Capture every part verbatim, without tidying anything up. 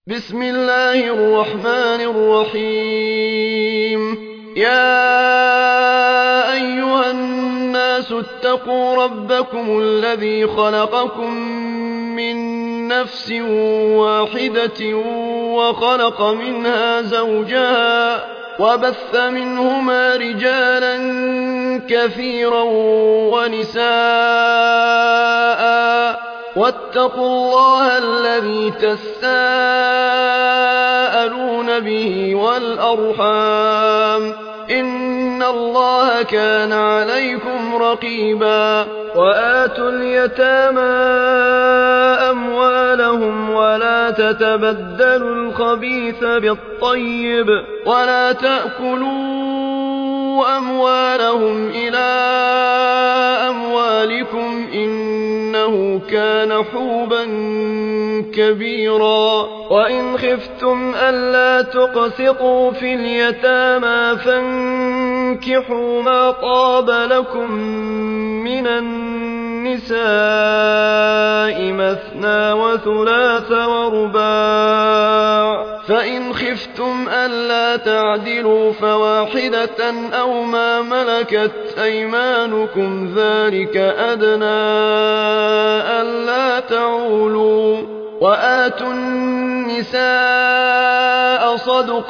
بسم الله الرحمن الرحيم يا أيها الناس اتقوا ربكم الذي خلقكم من نفس واحدة وخلق منها زوجها وبث منهما رجالا كثيرا ونساء واتقوا الله الذي تساءلون به والأرحام إن الله كان عليكم رقيبا وآتوا اليتامى أموالهم ولا تتبدلوا الخبيث بالطيب ولا تأكلوا أموالهم إلى أموالكم إنه كان حوبا كبيرا وإن خفتم ألا تقسطوا في اليتامى فانكحوا ما طاب لكم من النساء مثنى وثلاث ورباع فإن خفتم ألا تعدلوا فواحدة أو ما ملكت أيمانكم ذلك أدنى ألا تعولوا وآتوا النساء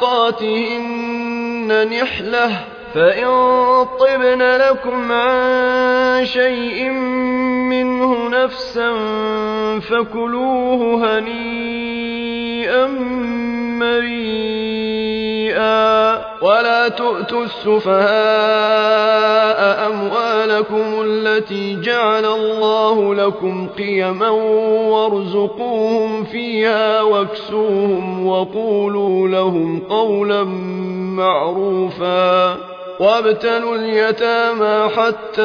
صدقاتهن نحلة فإن طبن لكم عن شيء منه نفسا فكلوه هنيئا مريئا ولا تؤتوا السفهاء أموالكم التي جعل الله لكم قيما وارزقوهم فيها واكسوهم وقولوا لهم قولا معروفا وابتلوا اليتامى حتى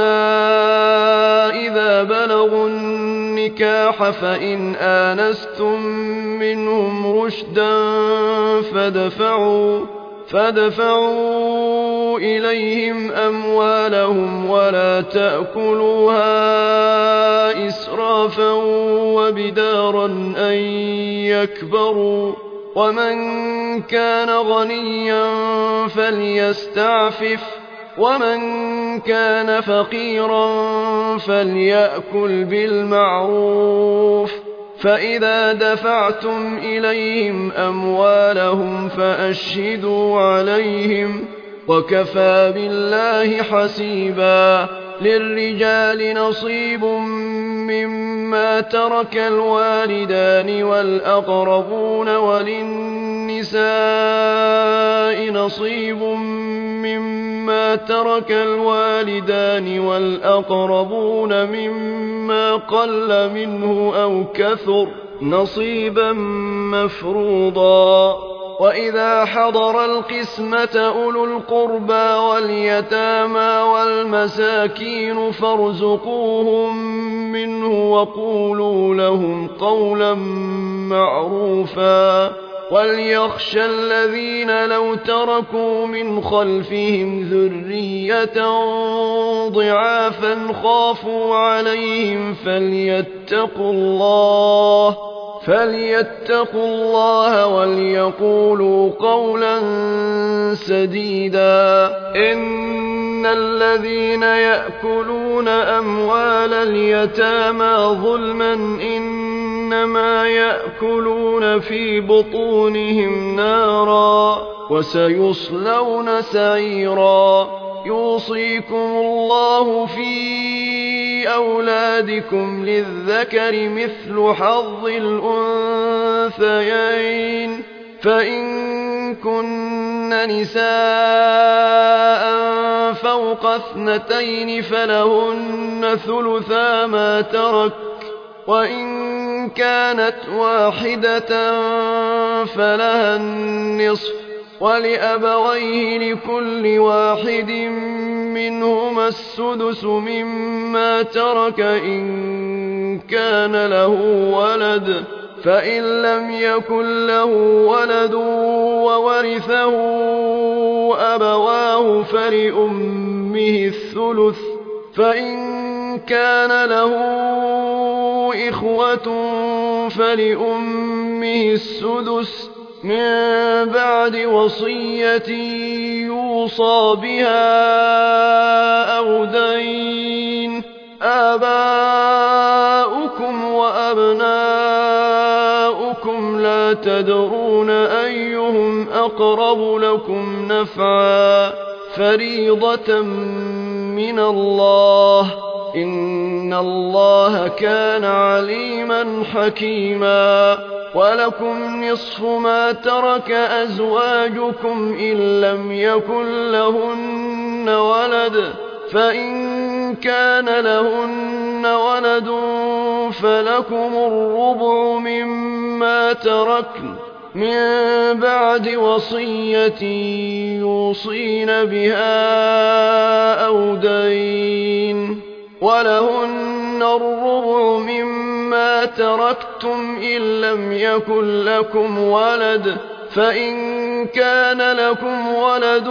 إذا بلغوا النكاح فإن آنستم منهم رشدا فدفعوا, فدفعوا إليهم أموالهم ولا تأكلوها إسرافا وبدارا أن يكبروا ومن كان غنيا فليستعفف ومن كان فقيرا فليأكل بالمعروف فإذا دفعتم إليهم أموالهم فأشهدوا عليهم وكفى بالله حسيبا للرجال نصيب مما ترك الوالدان والأقربون وللنساء نصيب مما ترك الوالدان والأقربون مما قل منه أو كثر نصيبا مفروضا وإذا حضر القسمة أولو القربى واليتامى والمساكين فارزقوهم منه وقولوا لهم قولا معروفا وليخشى الذين لو تركوا من خلفهم ذرية ضعافا خافوا عليهم فليتقوا الله فليتقوا الله وليقولوا قولا سديدا إن الذين يأكلون أموال اليتامى ظلما إنما يأكلون في بطونهم نارا وسيصلون سعيرا يوصيكم الله في أولادكم للذكر مثل حظ الأنثيين فإن كن نساء فوق اثنتين فلهن ثلثا ما ترك وإن كانت واحدة فلها النصف ولأبويه لكل واحد منهما السدس مما ترك إن كان له ولد فإن لم يكن له ولد وورثه أبواه فلأمه الثلث فإن كان له إخوة فلأمه السدس من بعد وصية يوصى بها أو دين. آباؤكم وأبناؤكم لا تدرون أيهم أقرب لكم نفعا فريضة من الله إن الله كان عليما حكيما. ولكم نصف ما ترك أزواجكم إن لم يكن لهن ولد فإن كان لهن ولد فلكم الربع مما تركن من بعد وصية يوصين بها أو دين. ولهن الربع مما تركتم إن لم يكن لكم ولد فإن كان لكم ولد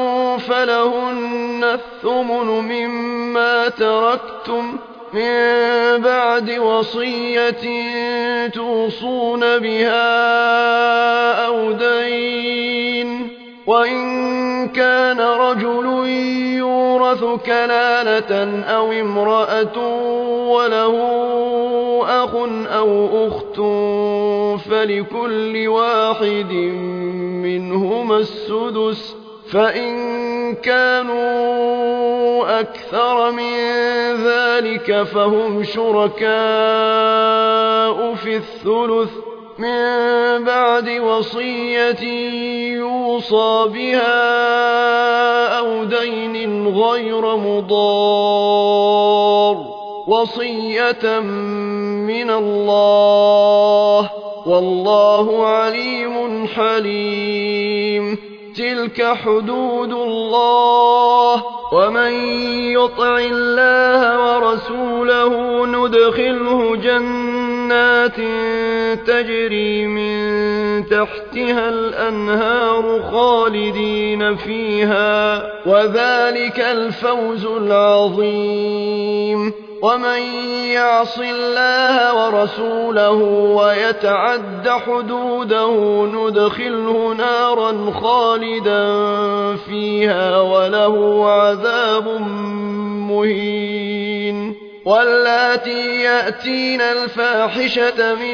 فلهن الثمن مما تركتم من بعد وصية توصون بها أو دين. وإن كان رجل يورث كلالة أو امرأة وله أخ أو أخت فلكل واحد منهما السدس فإن كانوا أكثر من ذلك فهم شركاء في الثلث من بعد وصية يوصى بها أو دين غير مضار وصية من الله والله عليم حليم. تلك حدود الله ومن يطع الله ورسوله ندخله جنات تجري من تحتها الأنهار خالدين فيها وذلك الفوز العظيم. ومن يعص الله ورسوله ويتعد حدوده ندخله نارا خالدا فيها وله عذاب مهين. واللاتي يأتين الفاحشة من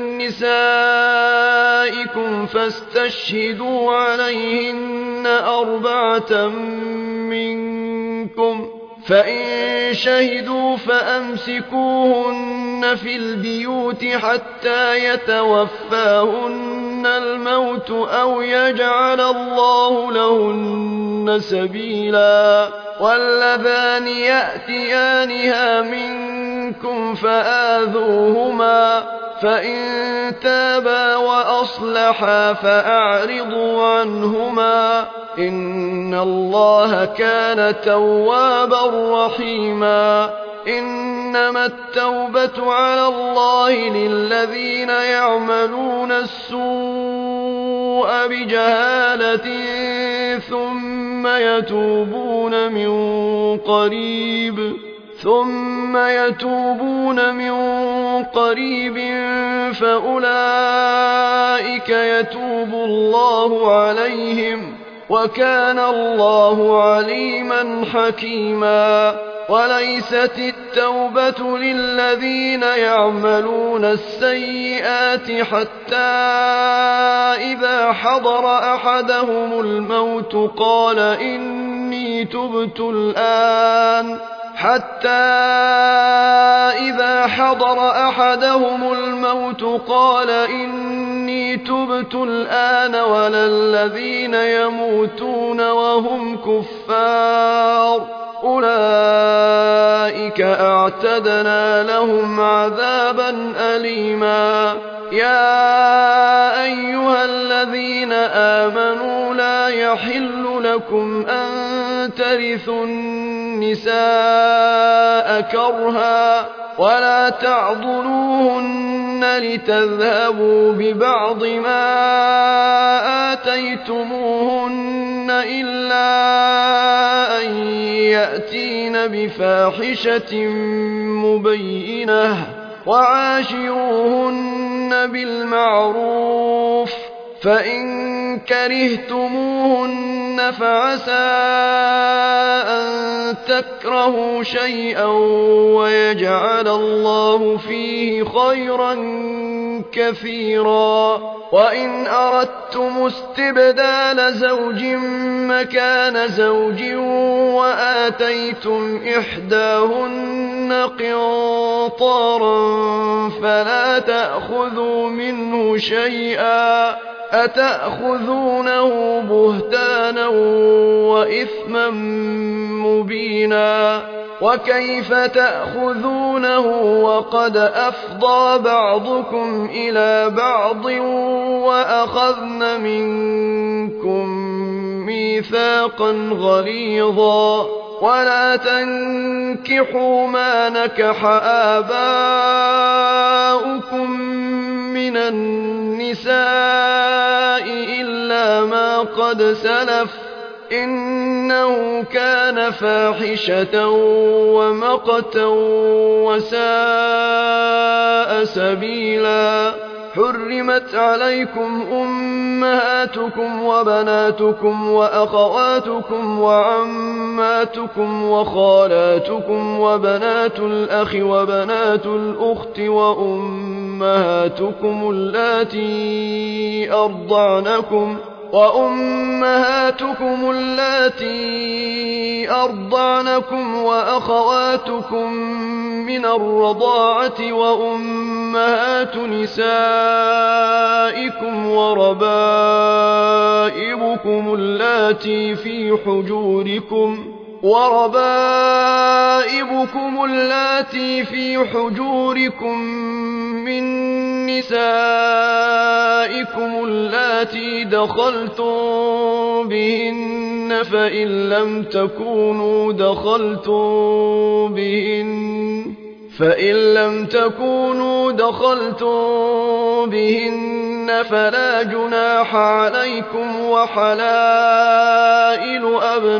نسائكم فاستشهدوا عليهن أربعة منكم فإن شهدوا فأمسكوهن في البيوت حتى يتوفاهن الموت أو يجعل الله لهن سبيلا. واللذان يأتيانها منكم فآذوهما فإن تابا وأصلحا فأعرضوا عنهما إن الله كان توابا رحيما. إنما التوبة على الله للذين يعملون السوء بجهالة ثم يتوبون من قريب ثم يتوبون من قريب فأولئك يتوب الله عليهم وكان الله عليما حكيما. وليست التوبة للذين يعملون السيئات حتى إذا حضر أحدهم الموت قال إني تبت الآن حتى إذا حضر أحدهم الموت قال إني تبت الآن ولا الذين يموتون وهم كفار أولئك أعتدنا لهم عذابا أليما. يا أيها الذين آمنوا لا يحل لكم أن ترثوا النساء كرها ولا تعضلوهن لتذهبوا ببعض ما آتيتموهن إلا أن يأتين بفاحشة مبينة وعاشروهن بالمعروف فإن كرهتموهن فعسى أن تكرهوا شيئا ويجعل الله فيه خيرا كثيرا وإن أردتم استبدال زوج مكان زوج وآتيتم إحداهن قنطارا فلا تأخذوا منه شيئا أتأخذونه بهتانا وإثما مبينا وكيف تأخذونه وقد أفضى بعضكم إلى بعض وأخذن منكم ميثاقا غليظا ولا تنكحوا ما نكح آباؤكم من النساء إلا ما قد سلف إنه كان فاحشة ومقتا وساء سبيلا حرمت عليكم أمهاتكم وبناتكم وأخواتكم وعماتكم وخالاتكم وبنات الأخ وبنات الأخت وأمهاتكم اللاتي أرضعنكم وأمهاتكم اللاتي أرضعنكم وأخواتكم من الرضاعة وأمهات نسائكم وربائبكم اللاتي في حجوركم وربائبكم اللاتي في حجوركم من نسائكم اللاتي دخلتم بهن فإن لم تكونوا دخلتم بهن فإن لم تكونوا دخلتم بهن فلا جناح عليكم وحلائل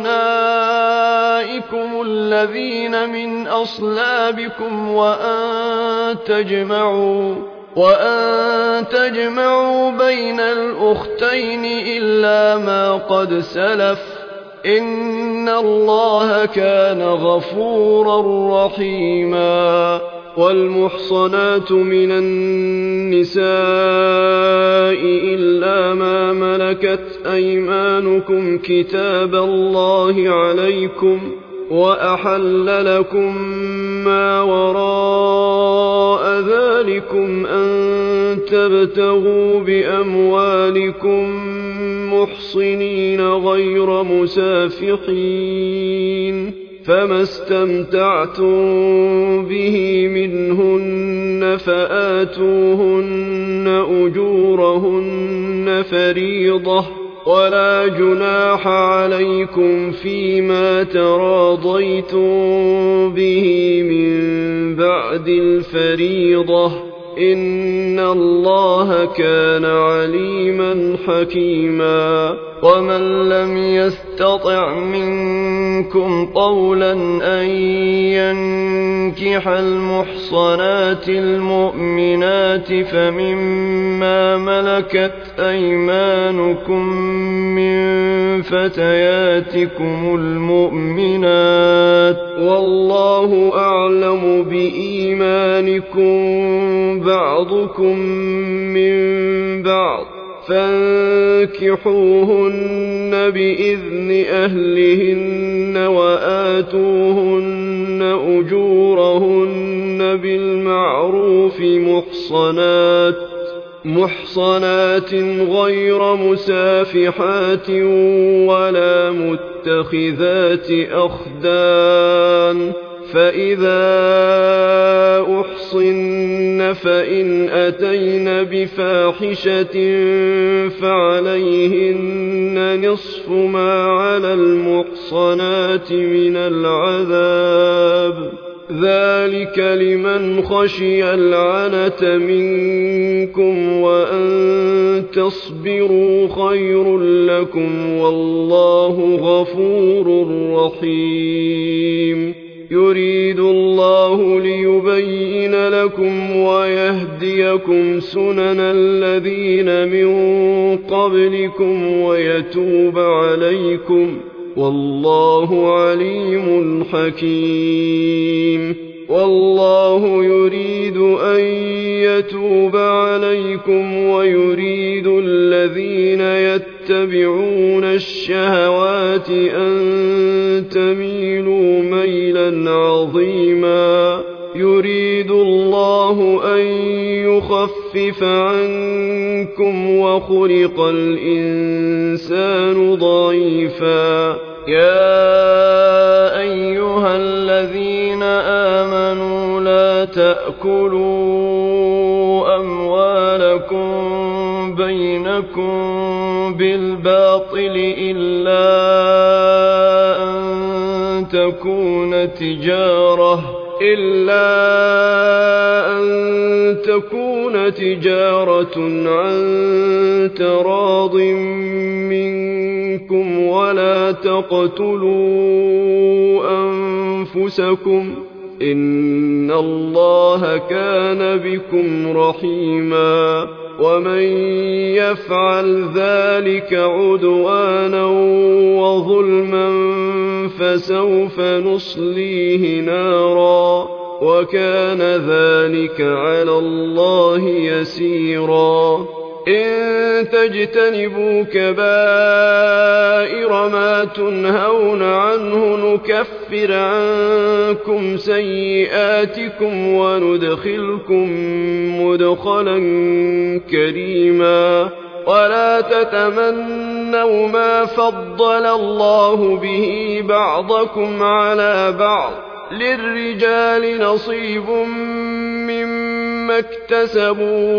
أبنائكم الذين من أصلابكم وأن تجمعوا وأن تجمعوا بين الأختين إلا ما قد سلف إن الله كان غفورا رحيما والمحصنات من النساء إلا ما ملكت أيمانكم كتاب الله عليكم وأحل لكم ما وراء ذلكم أن تبتغوا بأموالكم محصنين غير مسافحين فما استمتعتم به منهن فآتوهن أجورهن فريضة ولا جناح عليكم فيما تراضيتم به من بعد الفريضة إن الله كان عليما حكيما ومن لم يستطع منكم طولا أن ينكح المحصنات المؤمنات فمما ملكت أيمانكم من فتياتكم المؤمنات والله أعلم بإيمانكم بعضكم من بعض فانكحوهن بإذن أهلهن وآتوهن أجورهن بالمعروف محصنات محصنات غير مسافحات ولا متخذات أخدان فإذا أحصن فإن أتين بفاحشة فعليهن نصف ما على المحصنات من العذاب ذلك لمن خشي العنة منكم وأن تصبروا خير لكم والله غفور رحيم يريد الله ليبين لكم ويهديكم سنن الذين من قبلكم ويتوب عليكم والله عليم حكيم والله يريد أن يتوب عليكم ويريد الذين يتبعون الشهوات أن تميلوا ميلا عظيما يريد الله أن يخفف عنكم وخلق الإنسان ضعيفا يا أيها الذين آمنوا لا تأكلوا أموالكم بينكم بالباطل إلا أن تكون تجارة إلا أن تكون تجارة عن تراض منكم ولا تقتلوا أنفسكم إن الله كان بكم رحيما ومن يفعل ذلك عدوانا وظلما فسوف نصليه نارا وكان ذلك على الله يسيرا إن تجتنبوا كبائر ما تنهون عنه نكفر عنكم سيئاتكم وندخلكم مدخلا كريما ولا تتمنوا ما فضل الله به بعضكم على بعض للرجال نصيب مما اكتسبوا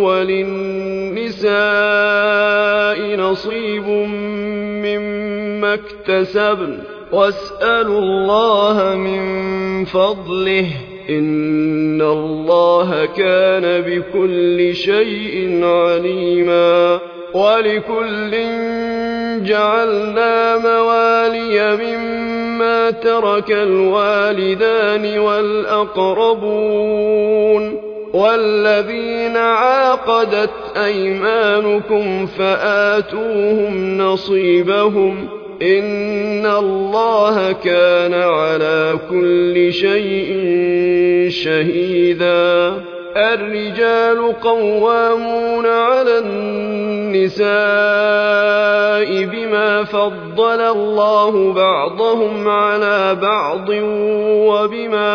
وللنساء نصيب مما اكتسبن واسألوا الله من فضله إن الله كان بكل شيء عليما ولكل جعلنا موالي مما ترك الوالدان والأقربون والذين عاقدت أيمانكم فآتوهم نصيبهم إن الله كان على كل شيء شهيدا الرجال قوامون على النساء بما فضل الله بعضهم على بعض وبما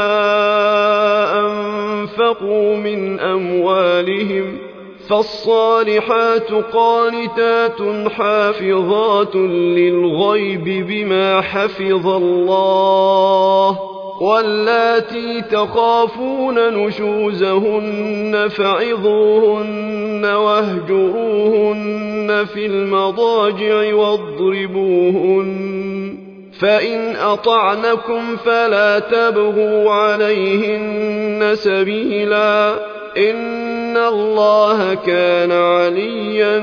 أنفقوا من أموالهم فالصالحات قانتات حافظات للغيب بما حفظ الله واللاتي تخافون نشوزهن فعظوهن واهجروهن في المضاجع واضربوهن فإن أطعنكم فلا تبغوا عليهن سبيلا إن الله كان عليا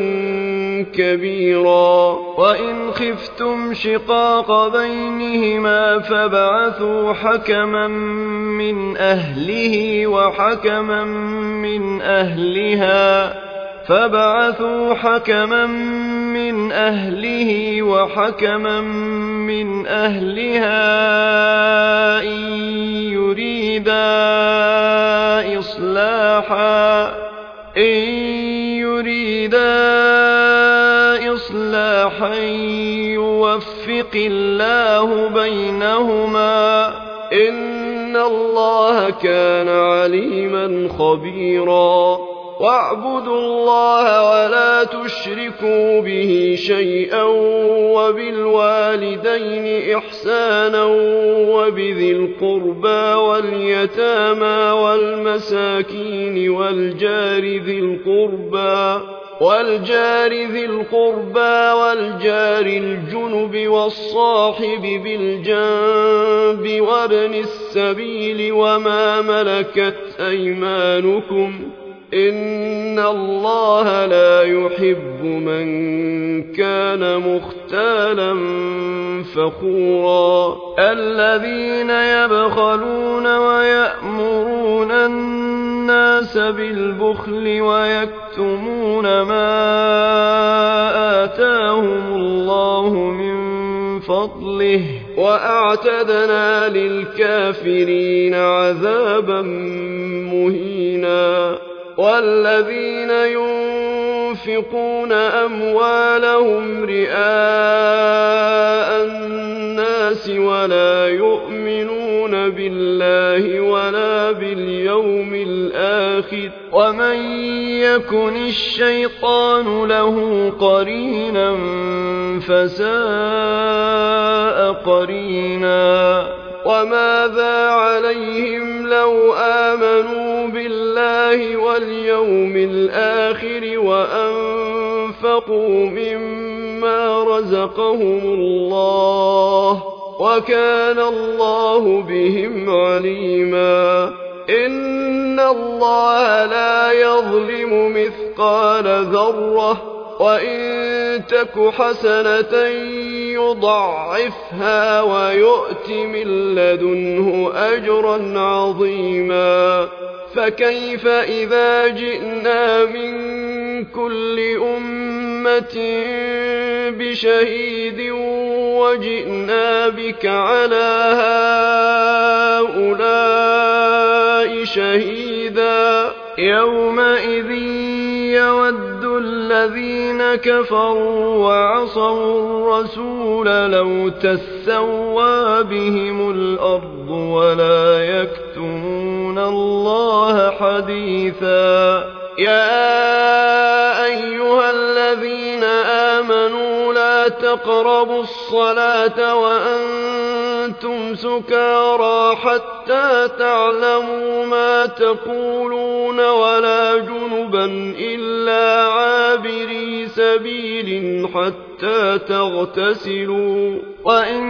كبيرا وإن خفتم شقاق بينهما فابعثوا حكما من أهله وحكما من أهلها فابعثوا حكما من أهله وحكما من أهلها إن يريدا إصلاحا إن يريدا إصلاحا يوفق الله بينهما إن الله كان عليما خبيرا واعبدوا الله ولا تشركوا به شيئا وبالوالدين إحسانا وبذي القربى واليتامى والمساكين والجار ذي القربى والجار ذي القربى والجار الجنب والصاحب بالجنب وابن السبيل وما ملكت أيمانكم إن الله لا يحب من كان مختالا فخورا الذين يبخلون ويأمرون الناس بالبخل ويكتمون ما آتاهم الله من فضله وأعتدنا للكافرين عذابا مهينا والذين ينفقون أموالهم رئاء الناس ولا يؤمنون بالله ولا باليوم الآخر ومن يكن الشيطان له قرينا فساء قرينا وماذا عليهم لو آمنوا بالله واليوم الآخر وأنفقوا مما رزقهم الله وكان الله بهم عليما إن الله لا يظلم مثقال ذرة وإن تك حسنة يضعفها ويؤت من لدنه أجرا عظيما فكيف إذا جئنا من كل أمة بشهيد وجئنا بك على هؤلاء شهيدا يومئذ يود الذين كفروا وعصوا الرسول لو تسوى بهم الأرض ولا يكتمون الله حديثا يا أيها الذين آمنوا لا تقربوا الصلاة وأنتم سكارى حتى تعلموا ما تقولون ولا جنبا إلا عابري سبيل حتى تغتسلوا وإن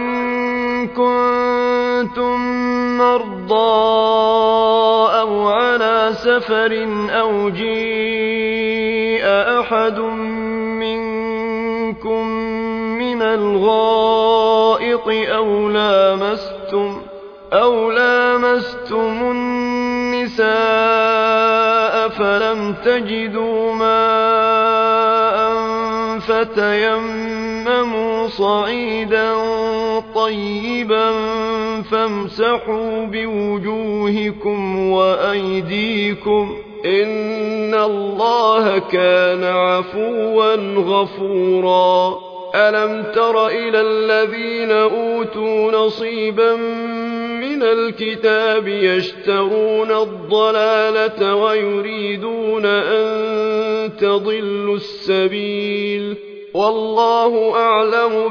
كنتم مرضى أو على سفر أو جيء أحد منكم من الغائط أو لامستم أو لامستم النساء فلم تجدوا ماء فتيمموا صعيدا طيبا فامسحوا بوجوهكم وأيديكم إن الله كان عفوا غفورا ألم تر إلى الذين أوتوا نصيبا من الكتاب يشترون الضلالة ويريدون أن تضلوا السبيل والله أعلم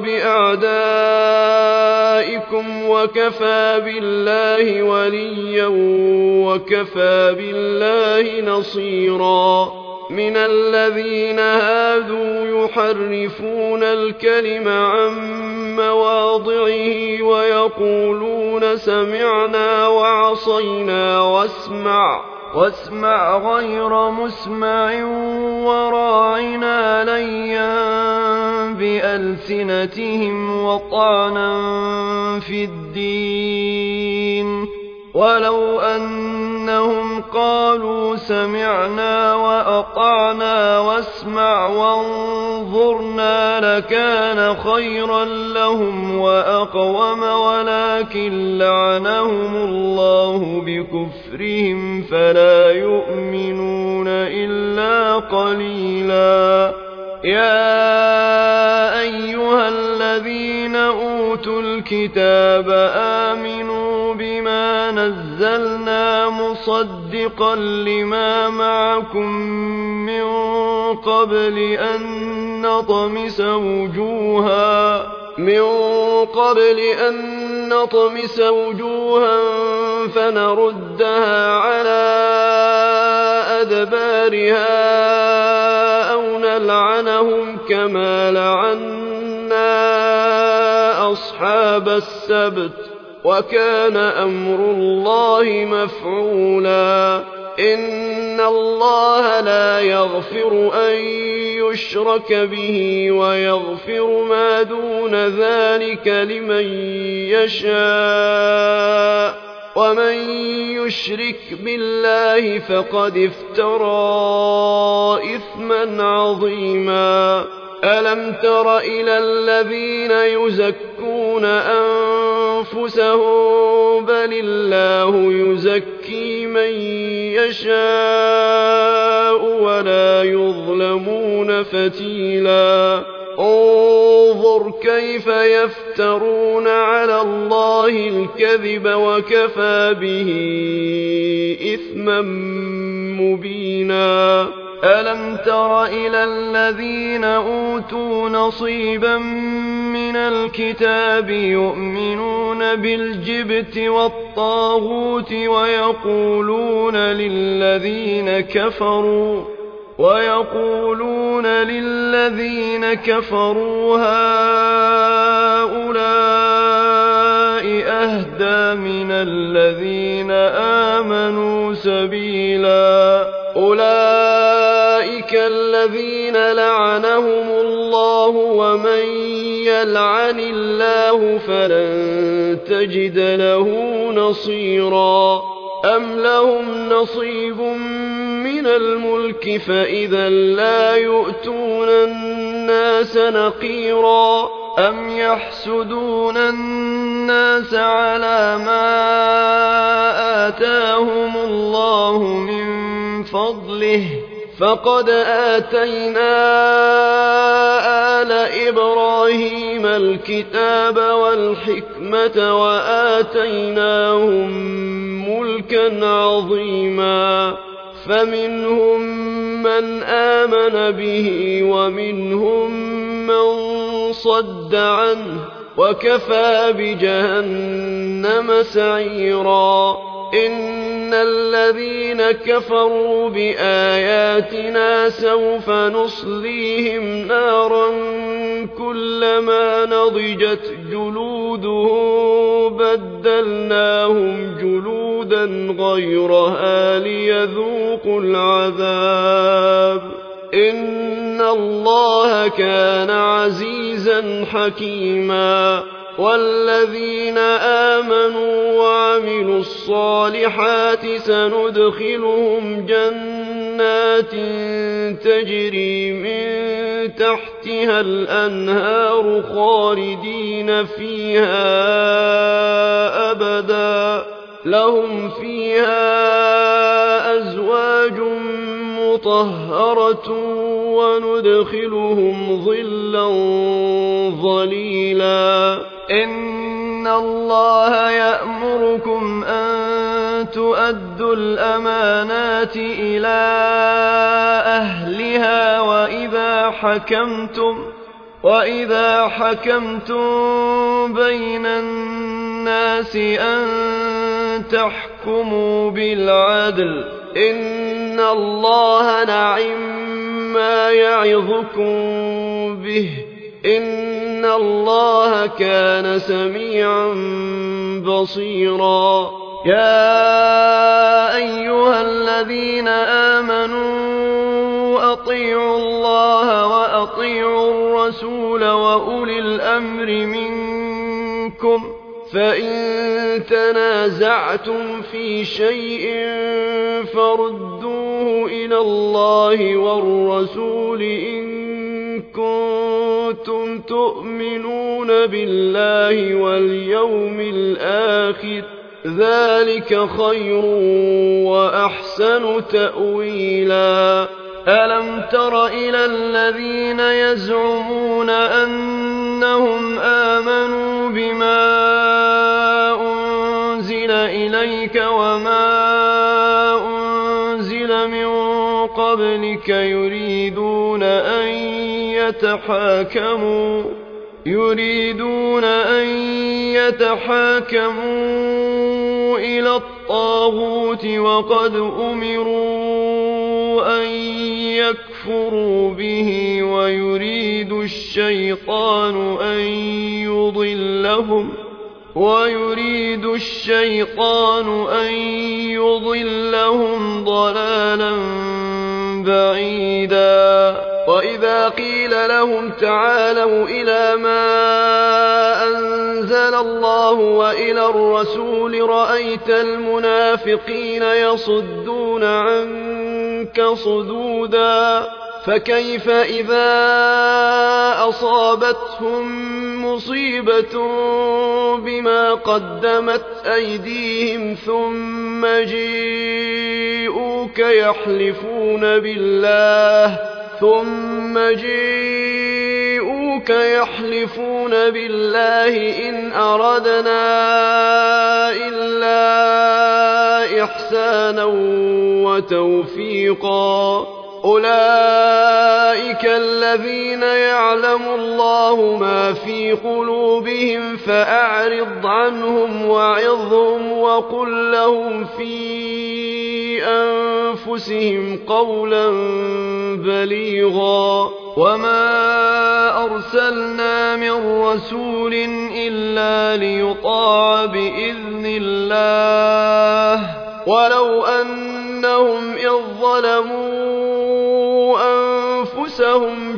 بأعدائكم وكفى بالله وليا وكفى بالله نصيرا من الذين هادوا يحرفون الكلم عن مواضعه ويقولون سمعنا وعصينا واسمع واسمع غير مسمع وراعنا ليا بألسنتهم وطعنا في الدين ولو أنهم قالوا سمعنا وأطعنا واسمع وانظرنا لكان خيرا لهم وأقوم ولكن لعنهم الله بكفرهم فلا يؤمنون إلا قليلا يا أيها الذين أوتوا الكتاب آمنوا بما نزلنا مصدقا لما معكم من قبل أن نطمس وجوها من قبل أن نطمس وجوها فنردها على أدبارها أو نلعنهم كما لعنا أصحاب السبت وكان أمر الله مفعولا إن الله لا يغفر أن يشرك به ويغفر ما دون ذلك لمن يشاء ومن يشرك بالله فقد افترى إثما عظيما ألم تر إلى الذين يزكون أنفسهم بل الله يزكي من يشاء ولا يظلمون فتيلا انظر كيف يفترون على الله الكذب وكفى به إثما مبينا ألم تر إلى الذين أوتوا نصيبا من الكتاب يؤمنون بالجبت والطاغوت ويقولون للذين كفروا ويقولون للذين كفروا هؤلاء أهدى من الذين آمنوا سبيلا أولئك الذين لعنهم الله ومن يلعن الله فلن تجد له نصيرا أم لهم نصيب من الملك فإذا لا يؤتون الناس نقيرا أم يحسدون الناس على ما آتاهم الله من فضله فقد آتينا آل إبراهيم الكتاب والحكمة وآتيناهم ملكا عظيما فمنهم من آمن به ومنهم من صد عنه وكفى بجهنم سعيرا إن الذين كفروا بآياتنا سوف نصليهم نارا كلما نضجت جلودهم بدلناهم جلودا غيرها ليذوقوا العذاب إن الله كان عزيزا حكيما والذين آمنوا وعملوا الصالحات سندخلهم جنات تجري من تحتها الأنهار خالدين فيها أبدا لهم فيها أزواج مطهرة وندخلهم ظلا ظليلا إن الله يأمركم أن تؤدوا الأمانات إلى أهلها وإذا حكمتم وإذا حكمتم بين الناس أن تحكموا بالعدل إن الله نعم ما يعظكم به إن الله كان سميعا بصيرا يا أيها الذين آمنوا أطيعوا الله وأطيعوا الرسول وأولي الأمر منكم فإن تنازعتم في شيء فردوه إلى الله والرسول إن كنتم تؤمنون بالله واليوم الآخر ذلك خير وأحسن تأويلا ألم تر إلى الذين يزعمون أنهم آمنوا بما أنزل إليك وما أنزل من قبلك يريدون أن يتحاكموا يريدون أن يتحاكموا إلى الطاغوت وقد أمروا أن يكفروا به ويريد الشيطان أن يضلهم ويريد الشيطان أن يضلهم ضلالا بعيدا وإذا قيل لهم تعالوا إلى ما أنزل الله وإلى الرسول رأيت المنافقين يصدون عنك صدودا فكيف إذا أصابتهم مصيبة بما قدمت أيديهم ثم جيءوك يحلفون بالله ثم جيءوك يحلفون بالله إن أردنا إلا إحسانا وتوفيقا أولئك الذين يعلم الله ما في قلوبهم فأعرض عنهم وعظهم وقل لهم في أنفسهم قولا بليغا وما أرسلنا من رسول إلا ليطاع بإذن الله ولو أنهم إذ ظلموا أنفسهم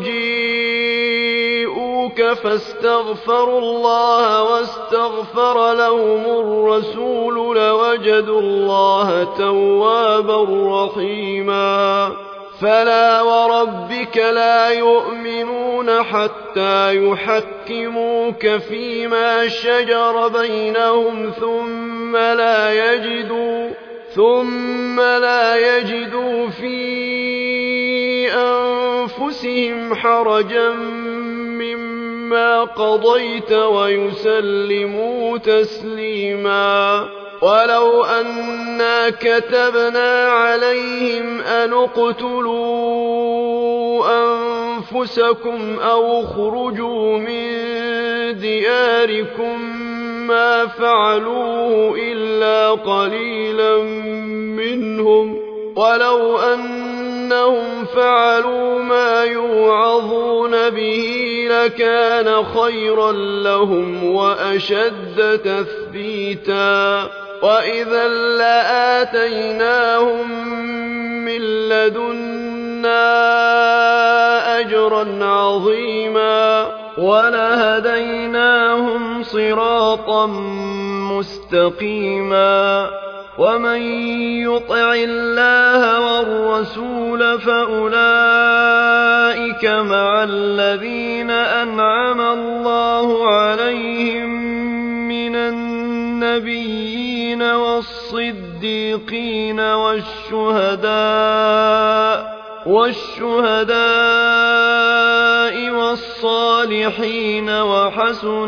جيءوك فاستغفروا الله واستغفر لهم الرسول لوجدوا الله توابا رحيما فلا وربك لا يؤمنون حتى يحكموك فيما شجر بينهم ثم لا يجدوا ثم لا يجدوا في أنفسهم حرجا مما قضيت ويسلموا تسليما ولو أنا كتبنا عليهم أن اقتلوا أنفسكم أو اخرجوا من دياركم ما فعلوه إلا قليلا منهم ولو أنهم فعلوا ما يوعظون به لكان خيرا لهم وأشد تثبيتا وإذا لآتيناهم من لدنا أجرا عظيما ولهديناهم صراطا مستقيما ومن يطع الله والرسول فأولئك مع الذين أنعم الله عليهم من النبيين والصديقين والشهداء والشهداء والصالحين وحسن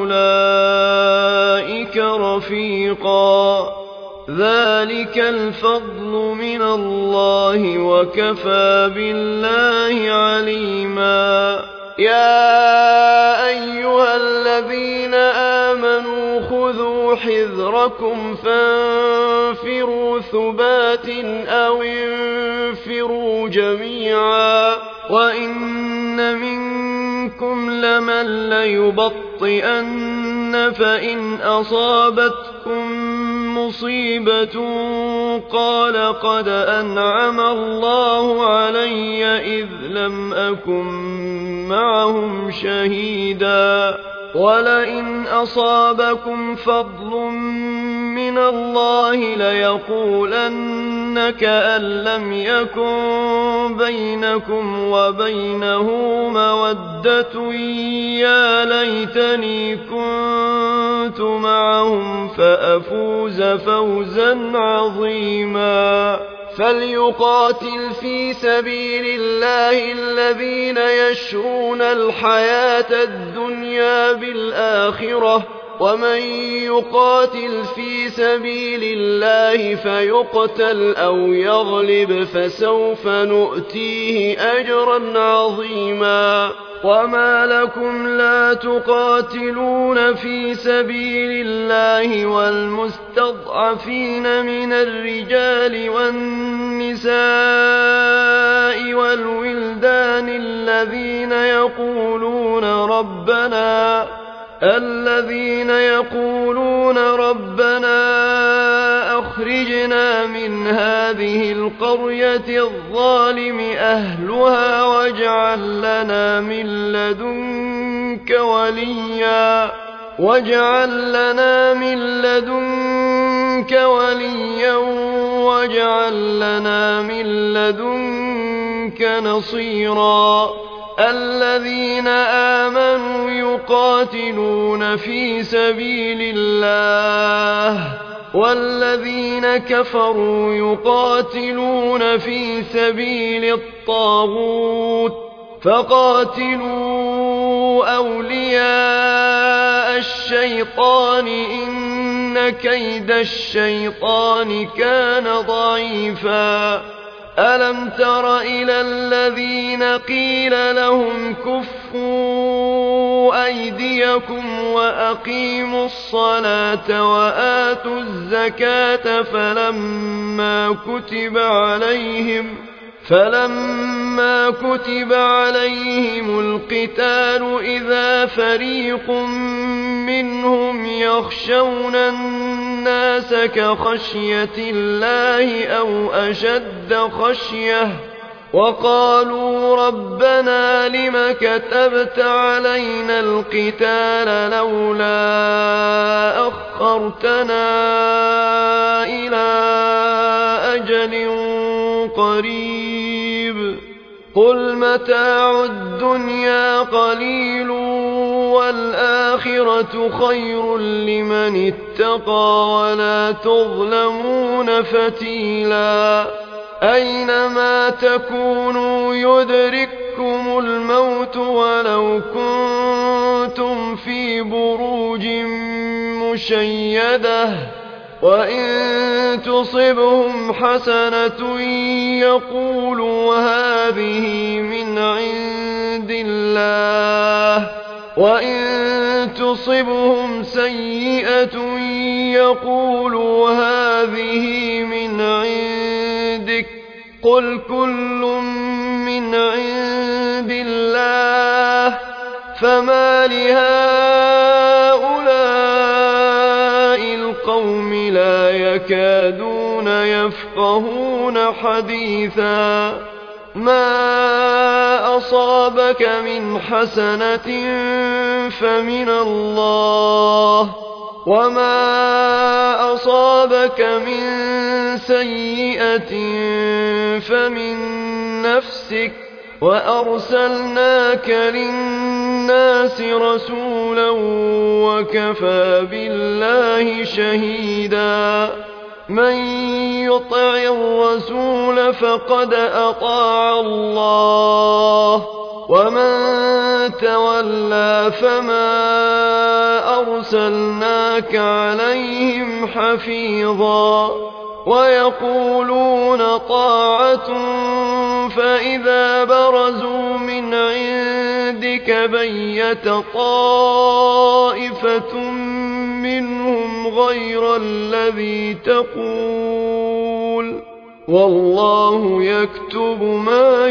أولئك رفيقا ذلك الفضل من الله وكفى بالله عليما يا أيها الذين آمنوا خذوا حذركم فانفروا ثبات أو انفروا جميعا وإن منكم لمن ليبطئن فإن أصابتكم مصيبة قال قد أنعم الله علي إذ لم أكن معهم شهيدا ولئن أصابكم فضل من الله ليقولن كأن لم يكن بينكم وبينه مودة يا ليتني كنت معهم فأفوز فوزا عظيما فليقاتل في سبيل الله الذين يشرون الحياة الدنيا بالآخرة ومن يقاتل في سبيل الله فيقتل أو يغلب فسوف نؤتيه أجرا عظيما وما لكم لا تقاتلون في سبيل الله والمستضعفين من الرجال والنساء والولدان الذين يقولون ربنا الذين يقولون ربنا أخرجنا من هذه القرية الظالم أهلها واجعل لنا من لدنك وليا واجعل لنا من لدنك وليا واجعل لنا من لدنك نصيرا الذين آمنوا يقاتلون في سبيل الله والذين كفروا يقاتلون في سبيل الطاغوت فقاتلوا أولياء الشيطان إن كيد الشيطان كان ضعيفا ألم تر إلى الذين قيل لهم كفوا أيديكم وأقيموا الصلاة وآتوا الزكاة فلما كتب عليهم فلما كتب عليهم القتال إذا فريق منهم يخشون الناس كخشية الله أو أشد خشية وقالوا ربنا لم كتبت علينا القتال لولا أخرتنا إلى أجل قريب قل متاع الدنيا قليل والآخرة خير لمن اتقى ولا تظلمون فتيلا أينما تكونوا يدرككم الموت ولو كنتم في بروج مشيدة وإن تصبهم حسنة يقولوا هذه من عند الله وإن تصبهم سيئة يقولوا هذه من عندك قل كل من عند الله فما لهؤلاء القوم لا يكادون يفقهون حديثا ما أصابك من حسنة فمن الله وما أصابك من سيئة فمن نفسك وأرسلناك للناس رسولا وكفى بالله شهيدا من يطع الرسول فقد أطاع الله ومن تولى فما أرسلناك عليهم حفيظا ويقولون طاعة فإذا برزوا من عندك بيت طائفة منهم غير الذي تقول والله يكتب ما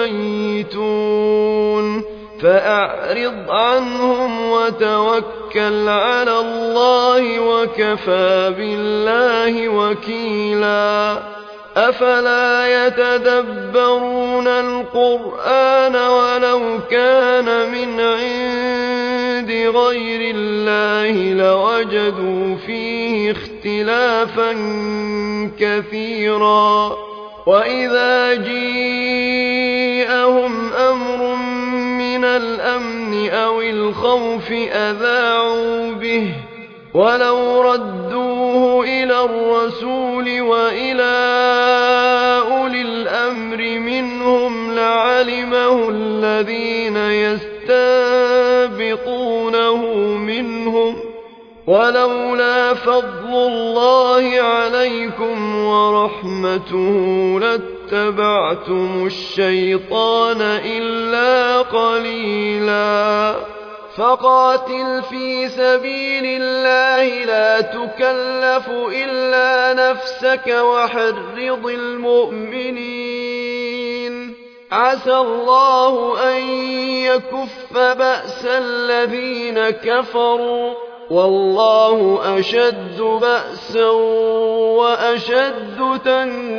يبيتون فأعرض عنهم وتوكل على الله وكفى بالله وكيلا أفلا يتدبرون القرآن ولو كان من عند غير الله لوجدوا فيه اختلافا كثيرا وإذا جيءهم أمر من الأمن أو الخوف أذاعوا به ولو ردوه إلى الرسول وإلى أولي الأمر منهم لعلمه الذين يستنبطونه منهم ولولا فضل الله عليكم ورحمته لاتبعتم الشيطان إلا قليلا فقاتل في سبيل الله لا تكلف إلا نفسك وحرض المؤمنين عسى الله أن يكف بأس الذين كفروا والله أشد بأسا وأشد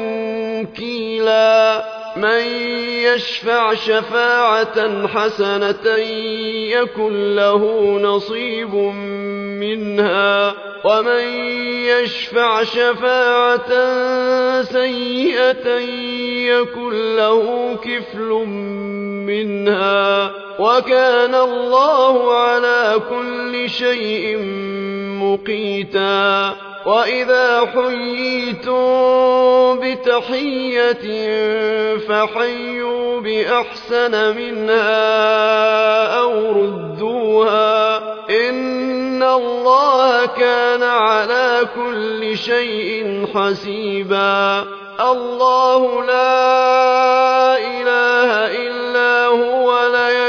تنكيلا من يشفع شفاعة حسنة يكن له نصيب منها ومن يشفع شفاعة سيئة يكن له كفل منها وكان الله على كل شيء مقيتا وإذا حييتم بتحية فحيوا بأحسن منها أو ردوها إن الله كان على كل شيء حسيبا الله لا إله إلا هو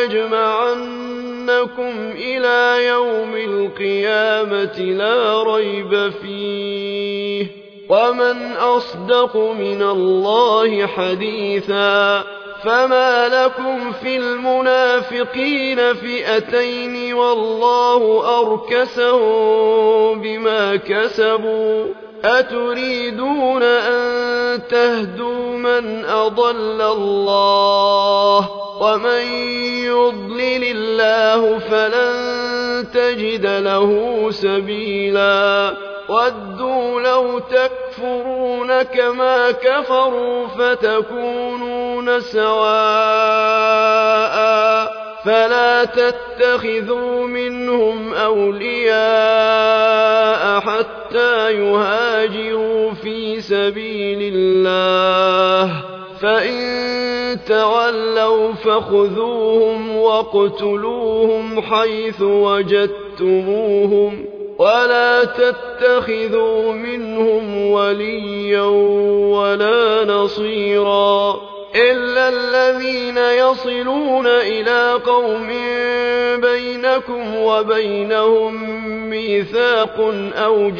ليجمعنكم إلى يوم القيامة لا ريب فيه ومن أصدق من الله حديثا فما لكم في المنافقين فئتين والله أركسهم بما كسبوا أتريدون أن تهدوا من أضل الله ومن يضلل الله فلن تجد له سبيلا ودوا لو تكفرون كما كفروا فتكونون سواء فلا تتخذوا منهم أولياء حتى يهاجروا في سبيل الله فإن تولوا فخذوهم واقتلوهم حيث وجدتموهم ولا تتخذوا منهم وليا ولا نصيرا إلا الذين يصلون إلى قوم بينكم وبينهم ميثاق أو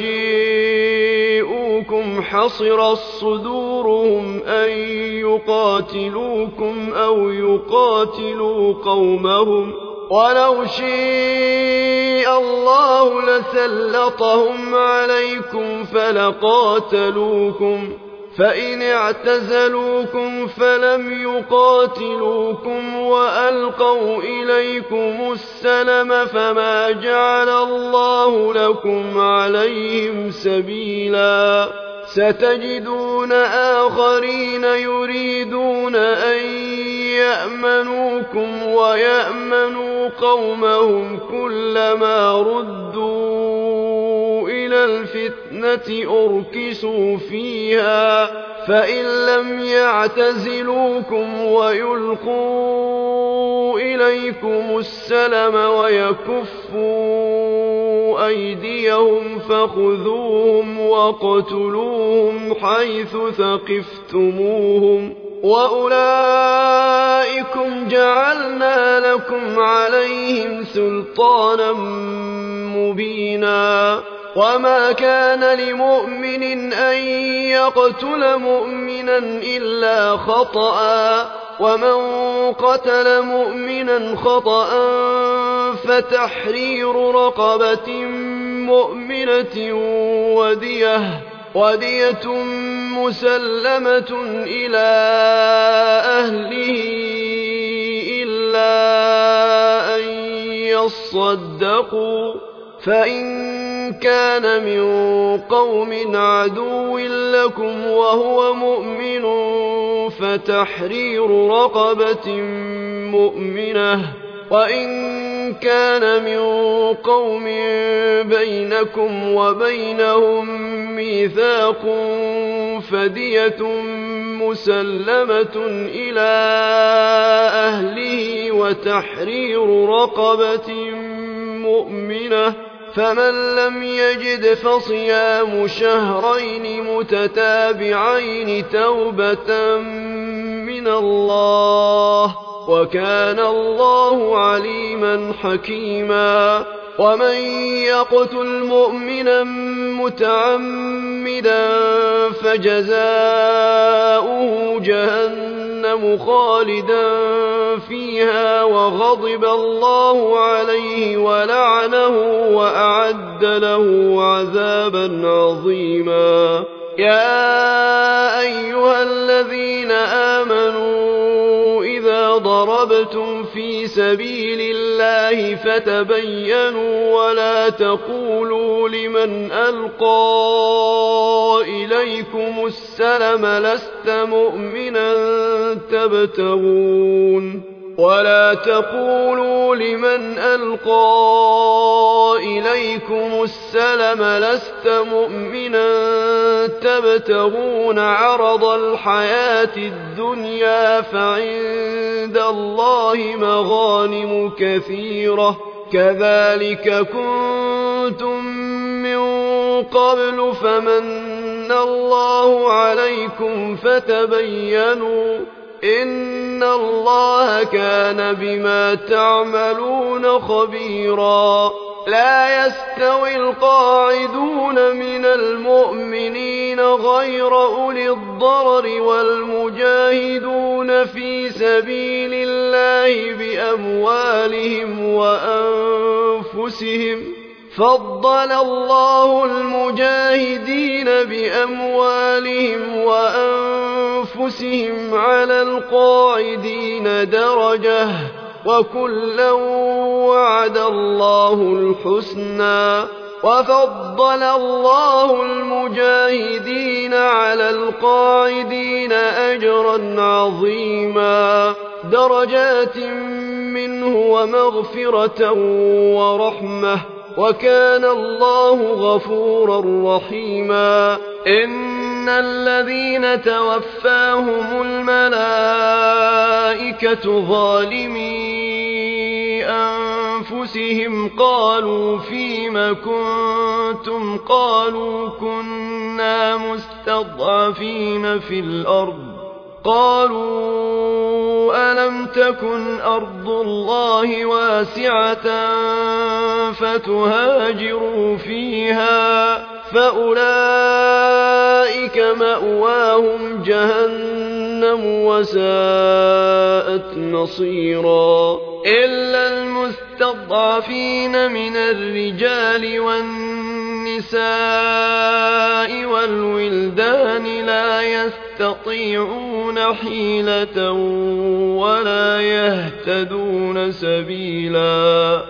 جيءوكم حصرت صدورهم أن يقاتلوكم أو يقاتلوا قومهم ولو شاء الله لسلطهم عليكم فلقاتلوكم فإن اعتزلوكم فلم يقاتلوكم وألقوا إليكم السلم فما جعل الله لكم عليهم سبيلا ستجدون آخرين يريدون أن يأمنوكم ويأمنوا قومهم كلما ردوا إلى الفتنة أركسوا فيها فإن لم يعتزلوكم ويلقوا إليكم السلم ويكفوا أيديهم فخذوهم واقتلوهم حيث ثقفتموهم وأولئكم جعلنا لكم عليهم سلطانا مبينا وما كان لمؤمن أن يقتل مؤمنا إلا خطأ ومن قتل مؤمنا خطأ فتحرير رقبة مؤمنة ودية ودية مسلمة إلى أهله إلا أن يصدقوا فإن كان من قوم عدو لكم وهو مؤمن فتحرير رقبة مؤمنة وإن كان من قوم بينكم وبينهم ميثاق فدية مسلمة إلى أهله وتحرير رقبة مؤمنة فمن لم يجد فصيام شهرين متتابعين توبة من الله وكان الله عليما حكيما ومن يقتل مؤمنا متعمدا فجزاؤه جهنم خالدا فيها وغضب الله عليه ولعنه وأعد له عذابا عظيما. يا أيها الذين آمنوا إذا ضربتم في سبيل الله فتبينوا ولا تقولوا لمن ألقى إليكم السلم لست مؤمنا تبتغون ولا تقولوا لمن ألقى إليكم السلم لست مؤمنا تبتغون عرض الحياة الدنيا فعند الله مغانم كثيرة كذلك كنتم من قبل فمن الله عليكم فتبينوا إن الله كان بما تعملون خبيرا. لا يستوي القاعدون من المؤمنين غير أولي الضرر والمجاهدون في سبيل الله بأموالهم وأنفسهم فضل الله المجاهدين بأموالهم وأنفسهم على القاعدين درجة وكلا وعد الله الحسنى وفضل الله المجاهدين على القاعدين أجرا عظيما درجات منه ومغفرة ورحمة وكان الله غفورا رحيما. إن الذين توفاهم الملائكة ظالمي أنفسهم قالوا فيم كنتم قالوا كنا مستضعفين في الأرض قالوا ألم تكن أرض الله واسعة فتهاجروا فيها فأولئك مأواهم جهنم وساءت مصيرا. إلا المستضعفين من الرجال والنساء والولدان لا يستطيعون حيلة ولا يهتدون سبيلا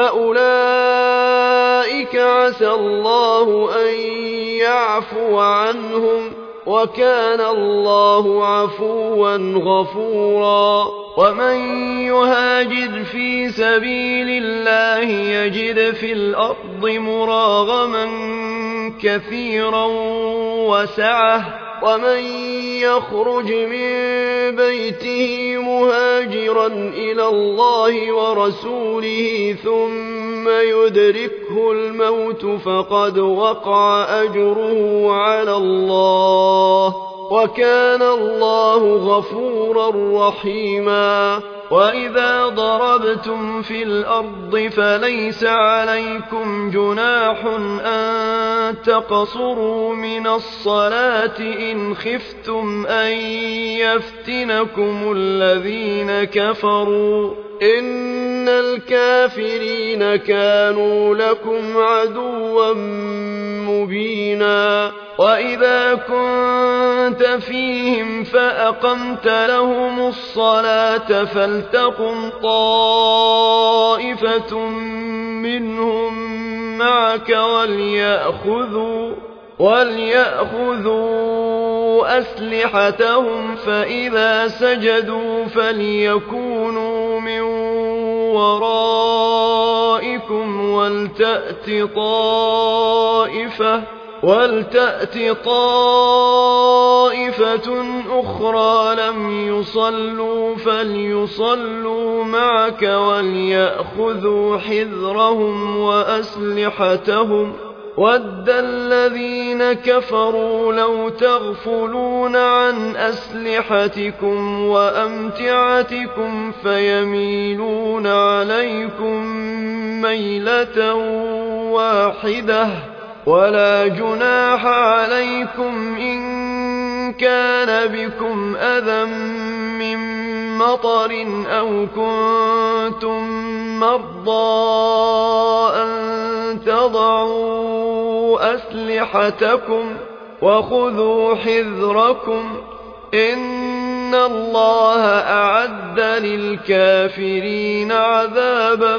فأولئك عسى الله أن يعفو عنهم وكان الله عفوا غفورا. ومن يهاجر في سبيل الله يجد في الأرض مراغما كثيرا وسعة ومن يخرج من بيته مهاجرا إلى الله ورسوله ثم يدركه الموت فقد وقع أجره على الله وكان الله غفورا رحيما. وإذا ضربتم في الأرض فليس عليكم جناح أن تقصروا من الصلاة إن خفتم أن يفتنكم الذين كفروا إن الكافرين كانوا لكم عدوا مبينا. وإذا كنت فيهم فأقمت لهم الصلاة فلتقم طائفة منهم معك وليأخذوا, وليأخذوا أسلحتهم فإذا سجدوا فليكونوا من ورائكم ولتأت طائفة ولتأت طائفة أخرى لم يصلوا فليصلوا معك وليأخذوا حذرهم وأسلحتهم ود الذين كفروا لو تغفلون عن أسلحتكم وأمتعتكم فيميلون عليكم ليلة واحدة ولا جناح عليكم إن كان بكم أذى من مطر أو كنتم مرضى أن تضعوا أسلحتكم وخذوا حذركم إن الله أعد للكافرين عذابا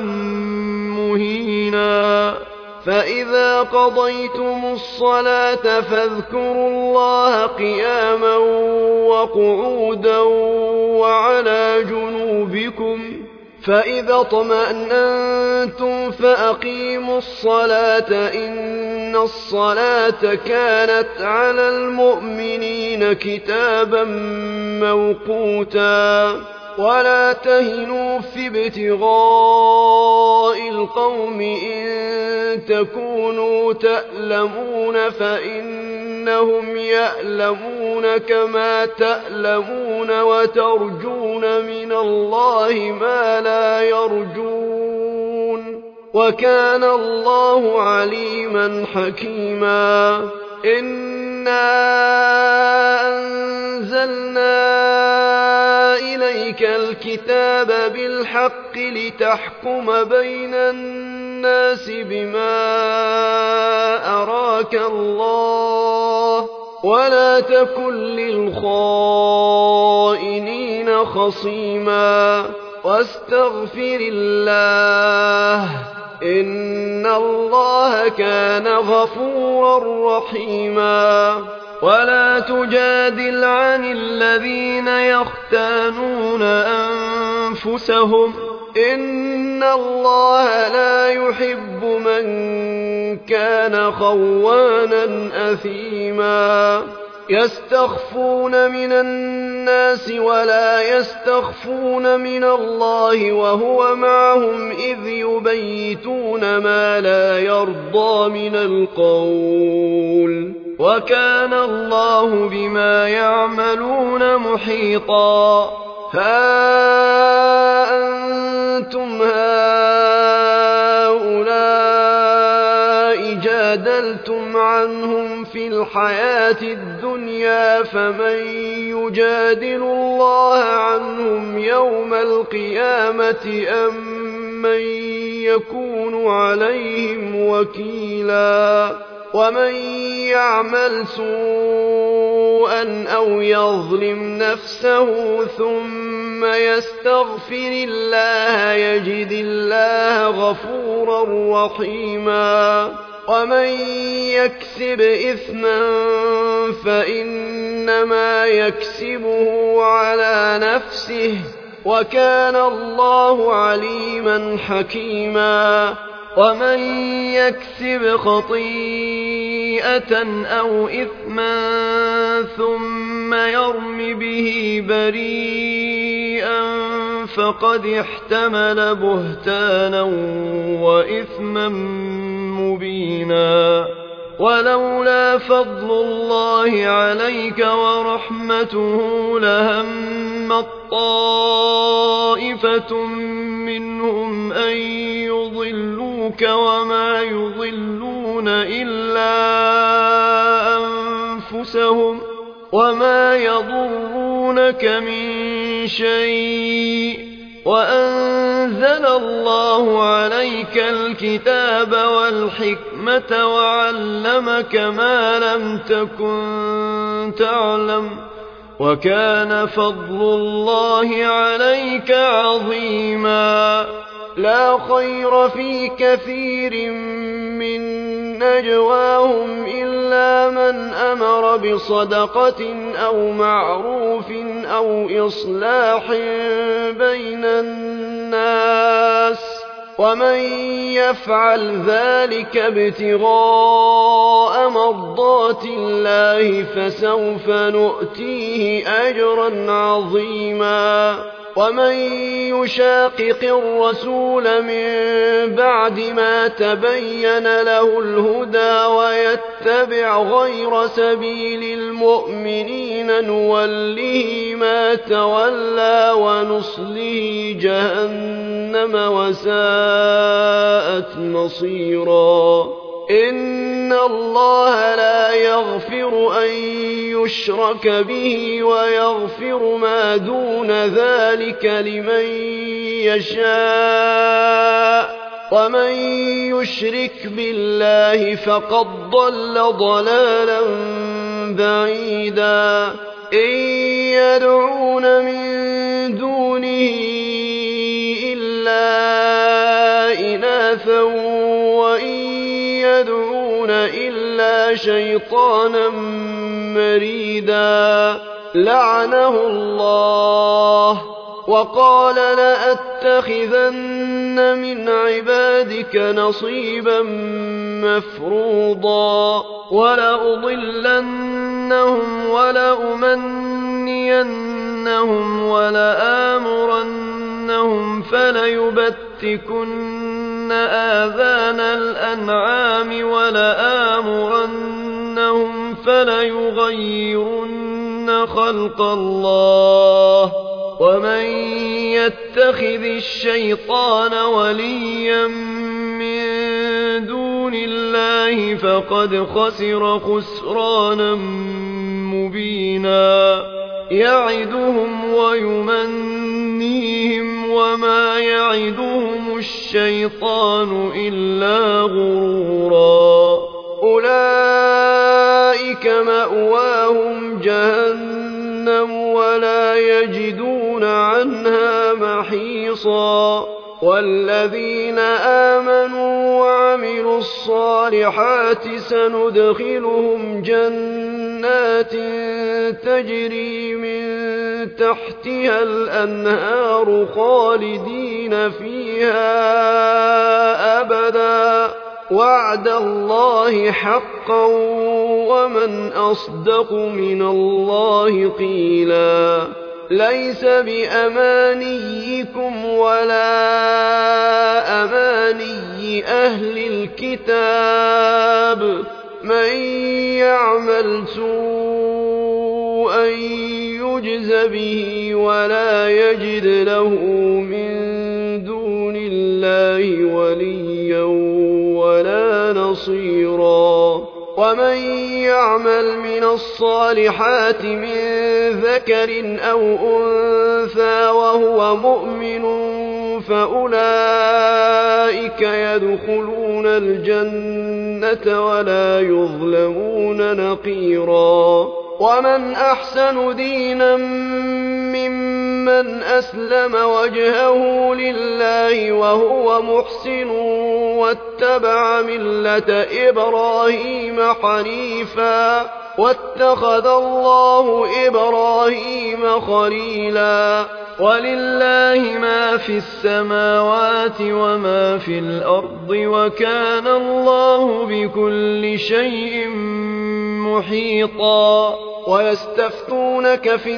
مهينا فإذا قضيتم الصلاة فاذكروا الله قياما وقعودا وعلى جنوبكم فإذا اطمأننتم فأقيموا الصلاة إن الصلاة كانت على المؤمنين كتابا موقوتا ولا تهنوا في ابتغاء القوم إن تكونوا تألمون فإنهم يألمون كما تألمون وترجون من الله ما لا يرجون وكان الله عليما حكيما إنا أنزلنا إليك الكتاب بالحق لتحكم بين الناس بما أراك الله ولا تكن للخائنين خصيما واستغفر الله إن الله كان غفورا رحيما ولا تجادل عن الذين يختانون أنفسهم إن الله لا يحب من كان خوانا أثيما يستخفون من الناس ولا يستخفون من الله وهو معهم إذ يبيتون ما لا يرضى من القول وكان الله بما يعملون محيطا ها أنتم هؤلاء جادلتم عنهم في الحياة الدنيا فمن يجادل الله عنهم يوم القيامة أم من يكون عليهم وكيلا ومن يعمل سوءا أو يظلم نفسه ثم يستغفر الله يجد الله غفورا رحيما ومن يكسب إثما فإنما يكسبه على نفسه وكان الله عليما حكيما ومن يكسب خطيئة أو إثما ثم يرم به بريئا فقد احتمل بهتانا وإثما مبينا ولولا فضل الله عليك ورحمته لهمت طائفة منهم أن يضلوك وما يضلون إلا أنفسهم وما يضرونك من شيء وأنزل الله عليك الكتاب والحكمة وعلمك ما لم تكن تعلم وكان فضل الله عليك عظيما لا خير في كثير من نجواهم إلا من أمر بصدقة أو معروف أو إصلاح بين الناس ومن يفعل ذلك ابتغاء مرضات الله فسوف نؤتيه أجرا عظيما ومن يشاقق الرسول من بعد ما تبين له الهدى ويتبع غير سبيل المؤمنين نوله ما تولى ونصله جهنم وساءت وساءت مصيرا إن الله لا يغفر أن يشرك به ويغفر ما دون ذلك لمن يشاء ومن يشرك بالله فقد ضل ضلالا بعيدا إن يدعون من دونه إلا إناثا وإن يدعون إلا شيطانا مريدا لعنه الله وقال لأتخذن من عبادك نصيبا مفروضا ولأضلنهم ولأمنينهم ولآمرنهم فليبتكن آذان الأنعام ولآمرنهم فليغيرن خلق الله ومن يتخذ الشيطان وليا من دون الله فقد خسر خسرانا مبينا يعدهم ويمنيهم وما يعدهم الشيطان إلا غرورا أولئك مأواهم جهنم ولا يجدون عنها محيصا والذين آمنوا وعملوا الصالحات سندخلهم جنات تجري من تحتها الأنهار خالدين فيها أبدا وعد الله حقا ومن أصدق من الله قيلا ليس بأمانيكم ولا أماني أهل الكتاب من يعمل سوءا يجز به ولا يجد له من دون الله وليا ولا نصيرا ومن يعمل من الصالحات من ذكر أو أنثى وهو مؤمن فأولئك يدخلون الجنة ولا يظلمون نقيرا ومن أحسن دينا ممن أسلم وجهه لله وهو محسن واتبع ملة إبراهيم حنيفا واتخذ الله إبراهيم خليلا ولله ما في السماوات وما في الأرض وكان الله بكل شيء محيطا ويستفتونك في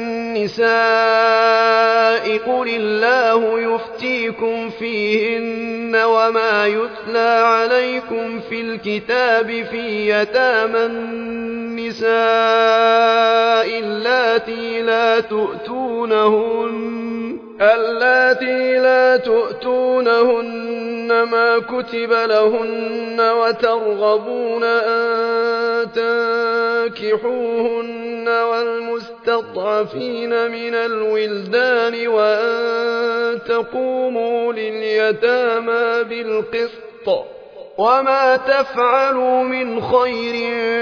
النساء قل الله يفتيكم فيهن وما يتلى عليكم في الكتاب في يتامى النساء اللاتي لا تؤتونهن اللاتي لا تؤتونهن ما كتب لهن وترغبون أن تنكحوهن والمستضعفين من الولدان وأن تقوموا لليتامى بالقسط وما تفعلوا من خير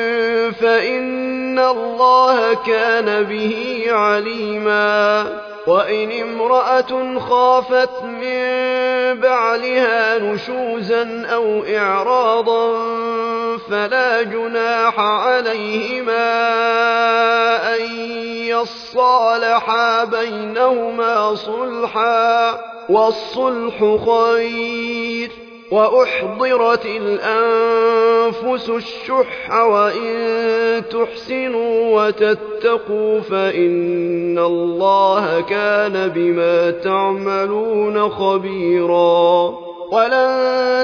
فإن الله كان به عليما وإن امرأة خافت من بعلها نشوزا أو إعراضا فلا جناح عليهما أن يصالحا بينهما صلحا والصلح خير وأحضرت الأنفس الشح وإن تحسنوا وتتقوا فإن الله كان بما تعملون خبيرا ولن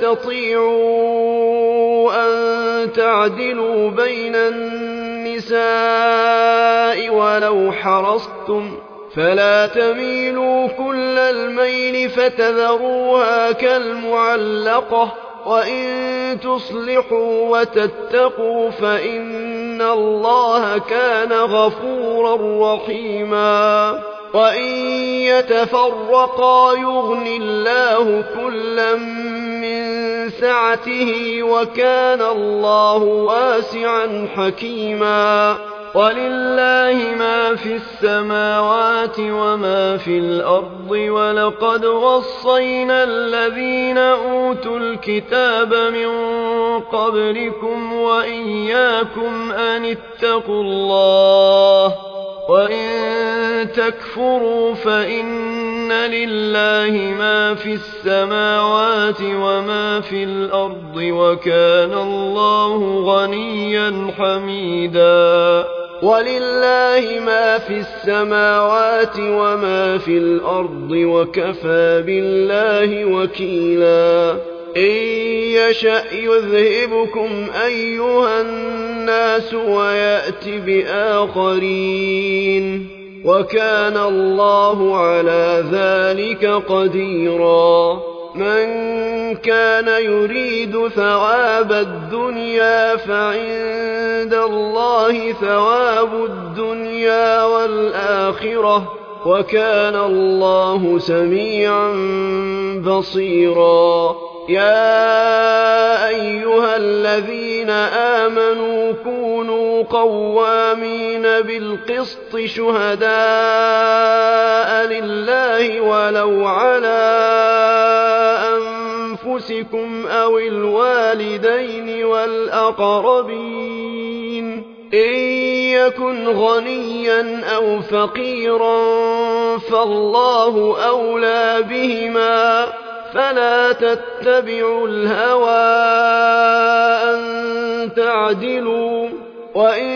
تستطيعوا أن تعدلوا بين النساء ولو حرصتم فلا تميلوا كل الميل فتذروها كالمعلقة وإن تصلحوا وتتقوا فإن الله كان غفورا رحيما وإن يتفرقا يغن الله كلا من سعته وكان الله واسعا حكيما ولله ما في السماوات وما في الأرض ولقد وصينا الذين أوتوا الكتاب من قبلكم وإياكم أن اتقوا الله وإن تكفروا فإن لله ما في السماوات وما في الأرض وكان الله غنيا حميدا ولله ما في السماوات وما في الأرض وكفى بالله وكيلا إن يشأ يذهبكم أيها الناس ويأت بآخرين وكان الله على ذلك قديرا من كان يريد ثواب الدنيا فعند الله ثواب الدنيا والآخرة وكان الله سميعا بصيرا يا أيها الذين آمنوا كونوا قوامين بالقسط شهداء لله ولو على أنفسكم أو الوالدين والأقربين إن يكن غنيا أو فقيرا فالله أولى بهما فلا تتبعوا الهوى أن تعدلوا وإن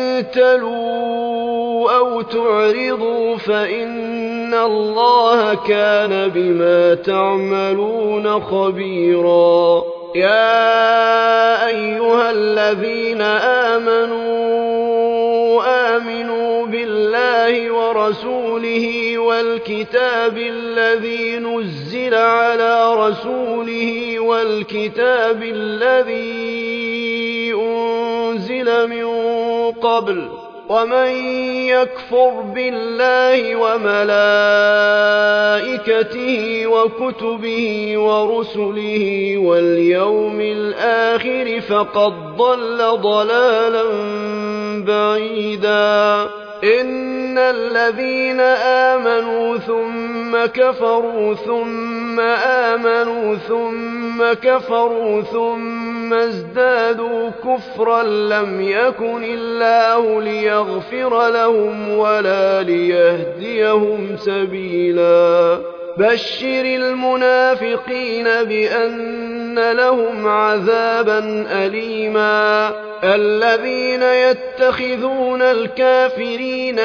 تلوا أو تعرضوا فإن الله كان بما تعملون خبيرا يا أيها الذين آمنوا آمنوا بالله ورسوله والكتاب الذي نزل على رسوله والكتاب الذي أنزل من قبل ومن يكفر بالله وملائكته وكتبه ورسله واليوم الآخر فقد ضل ضلالا بعيدا إن الذين آمنوا ثم كفروا ثم آمنوا ثم كفروا ثم ازدادوا كفرا لم يكن الله ليغفر لهم ولا ليهديهم سبيلا بشر المنافقين بأن لهم عذابا أليما الذين يتخذون الكافرين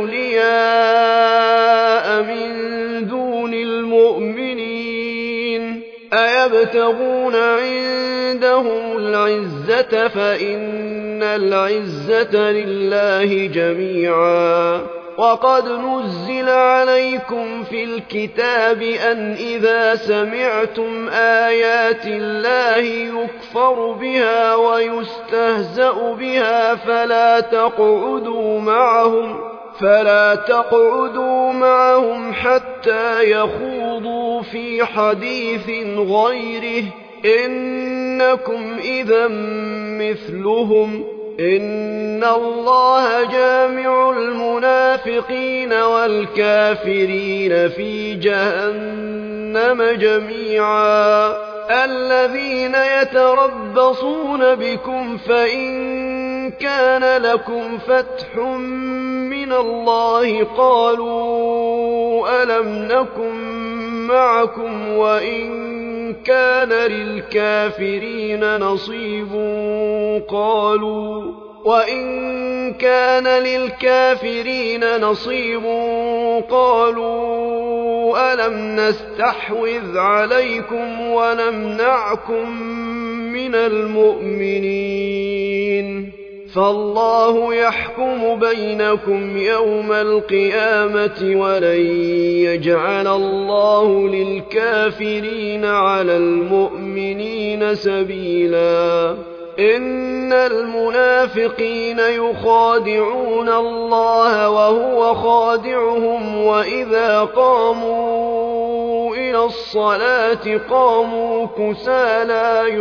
أولياء من دون المؤمنين أيبتغون عندهم العزة فإن العزة لله جميعا وقد نزل عليكم في الكتاب أن إذا سمعتم آيات الله يكفر بها ويستهزأ بها فلا تقعدوا معهم فلا تقعدوا معهم حتى يخوضوا في حديث غيره إنكم إذا مثلهم إن الله جامع المنافقين والكافرين في جهنم جميعا الذين يتربصون بكم فإن كان لكم فتح من الله قالوا ألم نكن معكم وإن كان للكافرين نصيب قالوا وإن كان للكافرين نصيب قالوا ألم نستحوذ عليكم ونمنعكم من المؤمنين فالله يحكم بينكم يوم القيامة ولن يجعل الله للكافرين على المؤمنين سبيلا إن المنافقين يخادعون الله وهو خادعهم وإذا قاموا إلى الصلاة قاموا كسالى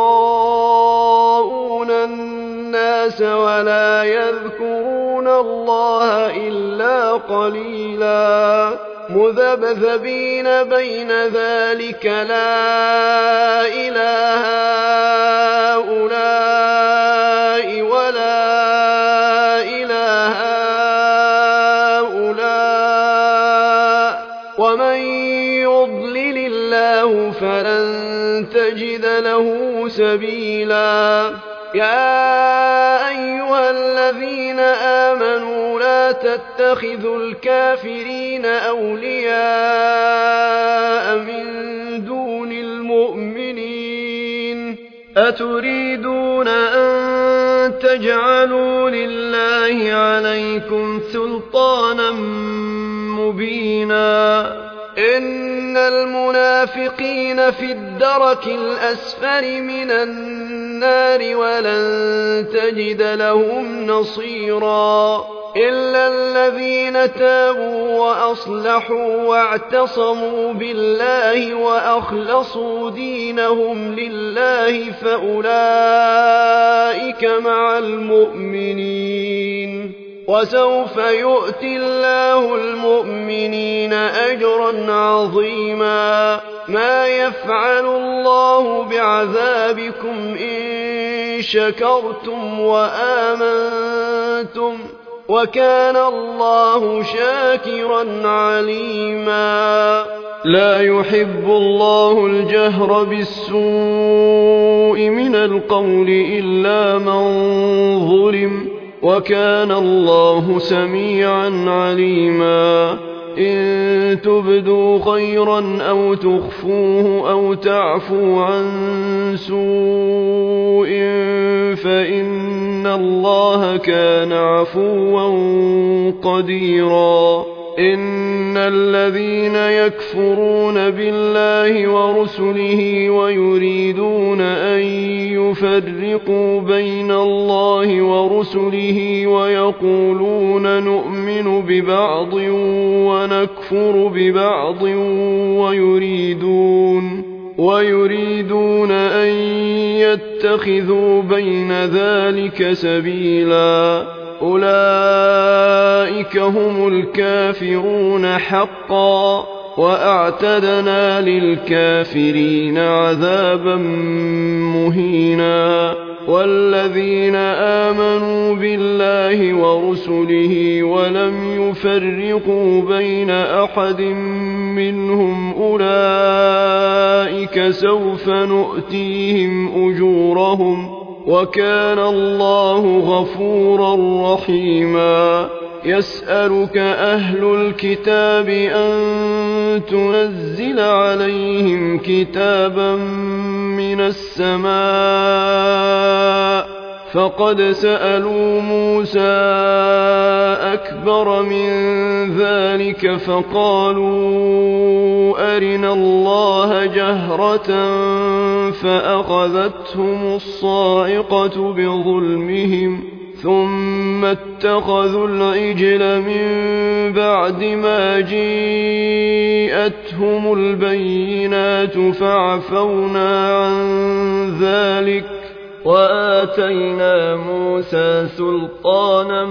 يراءون الناس ولا يذكرون الله إلا قليلا مذبذبين بين ذلك لا إله هؤلاء ولا إله هؤلاء ومن يضلل الله فلن تجد له سبيلا يا أيها الذين آمنوا لا تتخذوا الكافرين أولياء من دون المؤمنين أتريدون أن تجعلوا لله عليكم سلطانا مبينا إن المنافقين في الدرك الأسفل من النار ولن تجد لهم نصيرا إلا الذين تابوا وأصلحوا واعتصموا بالله وأخلصوا دينهم لله فأولئك مع المؤمنين وسوف يؤتي الله المؤمنين أجرا عظيما ما يفعل الله بعذابكم إن شكرتم وآمنتم وكان الله شاكرا عليما لا يحب الله الجهر بالسوء من القول إلا من ظلم وكان الله سميعا عليما إن تبدوا خيرا أو تخفوه أو تعفوا عن سوء فإن الله كان عفوا قديرا إن الذين يكفرون بالله ورسله ويريدون أن يفرقوا بين الله ورسله ويقولون نؤمن ببعض ونكفر ببعض ويريدون ويريدون أن يتخذوا بين ذلك سبيلا أولئك هم الكافرون حقا وأعتدنا للكافرين عذابا مهينا والذين آمنوا بالله ورسله ولم يفرقوا بين أحد منهم أولئك سوف نؤتيهم أجورهم وكان الله غفورا رحيما يسألك أهل الكتاب أن تنزل عليهم كتابا من السماء فقد سألوا موسى أكبر من ذلك فقالوا أرنا الله جهرة فأخذتهم الصاعقة بظلمهم ثم اتخذوا العجل من بعد ما جيءتهم البينات فعفونا عن ذلك وآتينا موسى سلطانا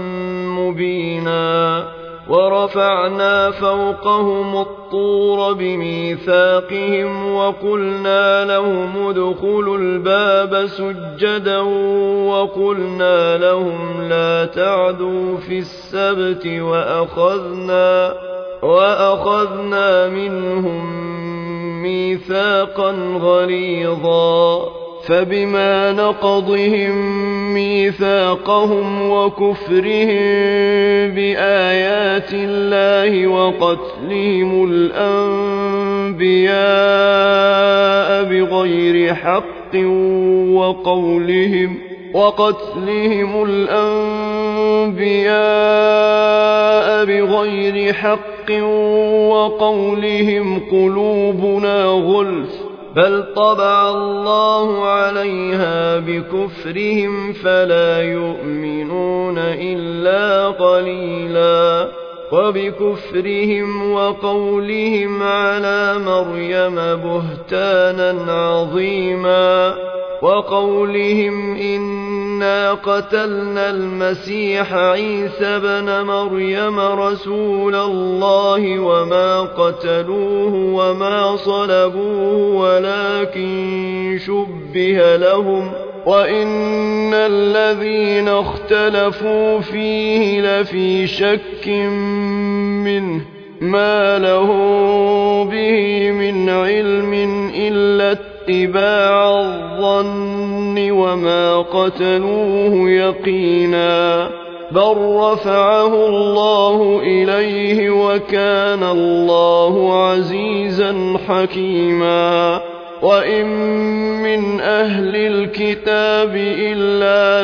مبينا ورفعنا فوقهم الطور بميثاقهم وقلنا لهم ادخلوا الباب سجدا وقلنا لهم لا تعدوا في السبت وأخذنا, وأخذنا منهم ميثاقا غليظا فبما نقضهم ميثاقهم وكفرهم بآيات الله وقتلهم الأنبياء بغير حق وقولهم وقتلهم الأنبياء بغير حق وقولهم قلوبنا غلف بل طبع الله عليها بكفرهم فلا يؤمنون إلا قليلا وبكفرهم وقولهم على مريم بهتانا عظيما وقولهم إنا قتلنا المسيح عيسى بن مريم رسول الله وما قتلوه وما صلبوه ولكن شبه لهم وإن الذين اختلفوا فيه لفي شك منه ما لهم به من علم إلا اتباع الظن وما قتلوه يقينا بل رفعه الله إليه وكان الله عزيزا حكيما وإن من أهل الكتاب إلا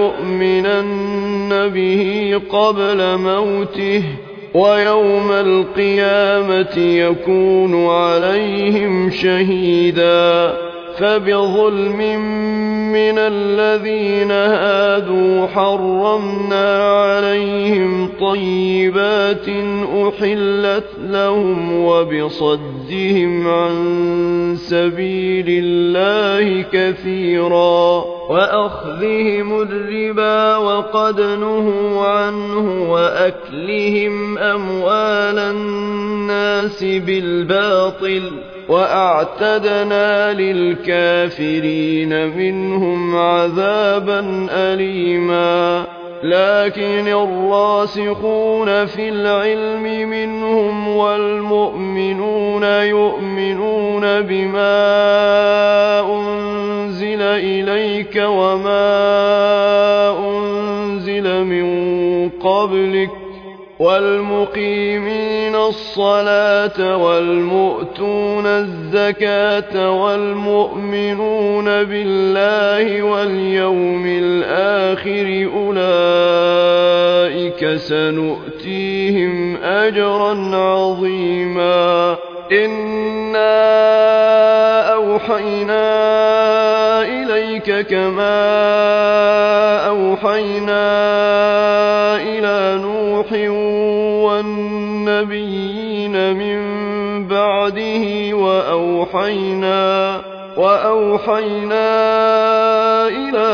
ليؤمنن به قبل موته ويوم القيامة يكون عليهم شهيدا فبظلم من الذين هادوا حرمنا عليهم طيبات أحلت لهم وبصدهم عن سبيل الله كثيرا وأخذهم الربا وقد نهوا عنه وأكلهم أموال الناس بالباطل وأعتدنا للكافرين منهم عذابا أليما لكن الراسخون في العلم منهم والمؤمنون يؤمنون بما أنزل إليك وما أنزل من قبلك والمقيمين الصلاة والمؤتون الزكاة والمؤمنون بالله واليوم الآخر أولئك سنؤتيهم أجرا عظيما إنا أوحينا إليك كما أوحينا إلى نوح والنبيين من بعده وأوحينا وأوحينا إلى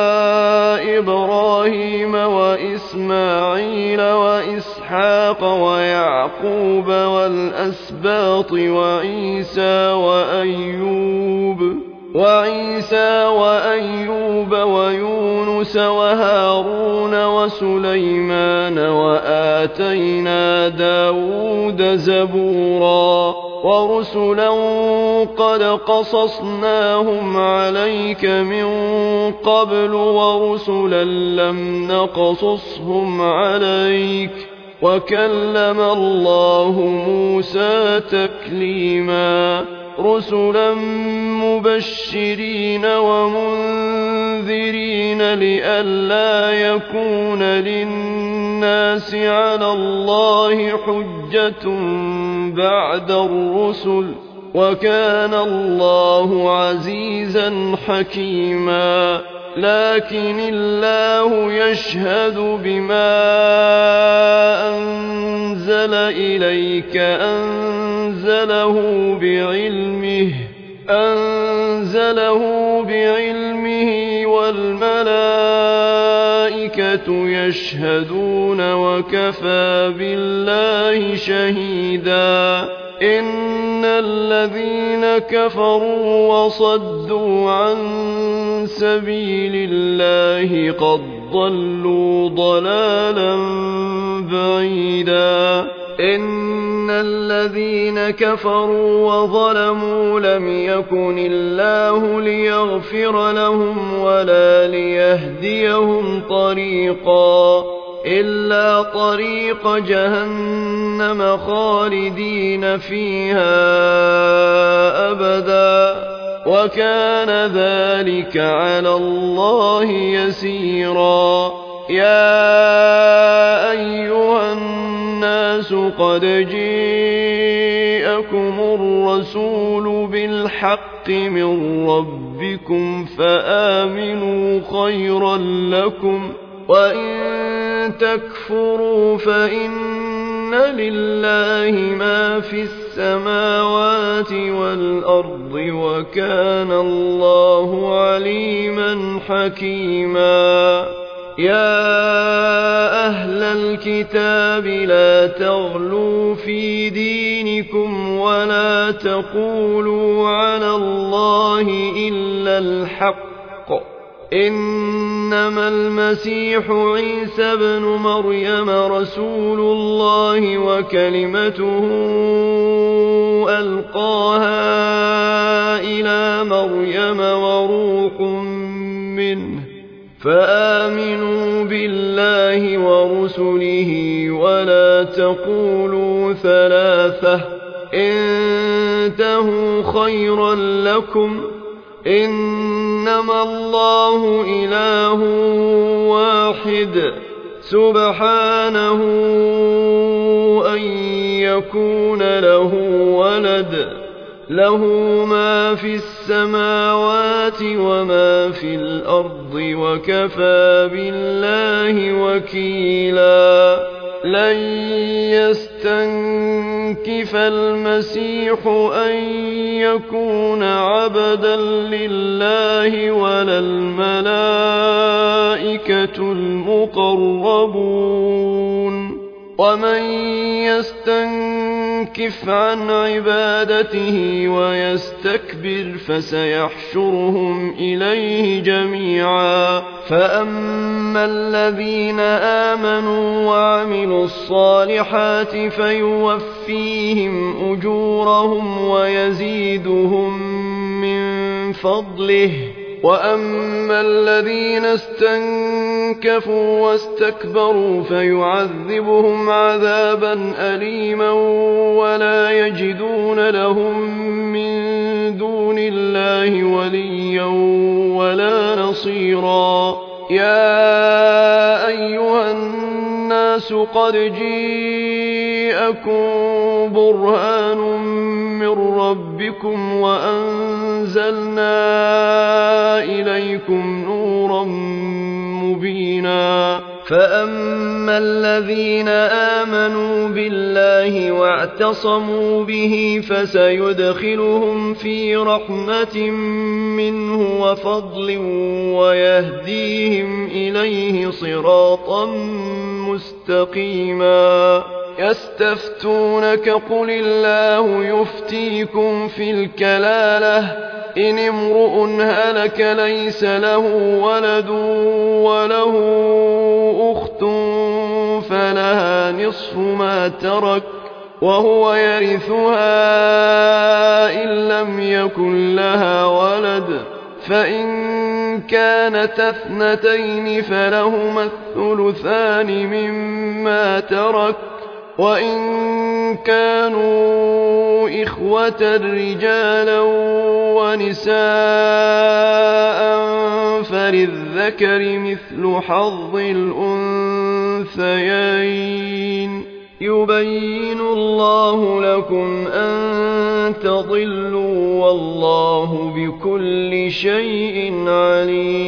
إبراهيم وإسماعيل وإسحاق ويعقوب والأسباط وعيسى وأيوب وعيسى وأيوب ويونس وهارون وسليمان وآتينا داود زبورا ورسلا قد قصصناهم عليك من قبل ورسلا لم نقصصهم عليك وكلم الله موسى تكليما رسلا مبشرين ومنذرين لئلا يكون للناس على الله حجة بعد الرسل وكان الله عزيزا حكيما لكن الله يشهد بما أنزل إليك أنزله بعلمه أنزله بعلمه والملائكة يشهدون وكفى بالله شهيدا إن الذين كفروا وصدوا عن سبيل الله قد ضلوا ضلالا بعيدا إن الذين كفروا وظلموا لم يكن الله ليغفر لهم ولا ليهديهم طريقا إلا طريق جهنم خالدين فيها أبدا وكان ذلك على الله يسيرا. يا أيها الناس قد جاءكم الرسول بالحق من ربكم فآمنوا خيرا لكم، وإن تكفروا فإن لله ما في السماوات والأرض وكان الله عليما حكيما. يا أهل الكتاب لا تغلوا في دينكم ولا تقولوا على الله إلا الحق، إنما المسيح عيسى بن مريم رسول الله وكلمته ألقاها إلى مريم وروح منه، فآمنوا بالله ورسله ولا تقولوا ثلاثة، انتهوا خيرا لكم، إنما الله إله واحد سبحانه أن يكون له ولد، له ما في السماوات وما في الأرض وكفى بالله وكيلا. لن يستنكف المسيح أن يكون عبدا لله ولا الملائكة المقربون، ومن يستنكف عن عبادته ويستكبر فسيحشرهم إليه جميعا. فأما الذين آمنوا وعملوا الصالحات فيوفيهم أجورهم ويزيدهم من فضله، وأما الذين استنكفوا واستكبروا فيعذبهم عذابا أليما ولا يجدون لهم من دون الله وليا ولا نصيرا. يا أيها الناس قد جاءكم برهان من ربكم وأنزلنا إليكم نورا مبينا. فأما الذين آمنوا بالله واعتصموا به فسيدخلهم في رحمة منه وفضل ويهديهم إليه صراطا مستقيما. يستفتونك قل الله يفتيكم في الكلالة، إن امرؤ هلك ليس له ولد وله أخت فلها نصف ما ترك وهو يرثها إن لم يكن لها ولد، فإن كانت اثنتين فلهما الثلثان مما ترك، وإن كانوا إخوة رجالا ونساء فللذكر مثل حظ الأنثيين. يبين الله لكم أن تضلوا والله بكل شيء عليم.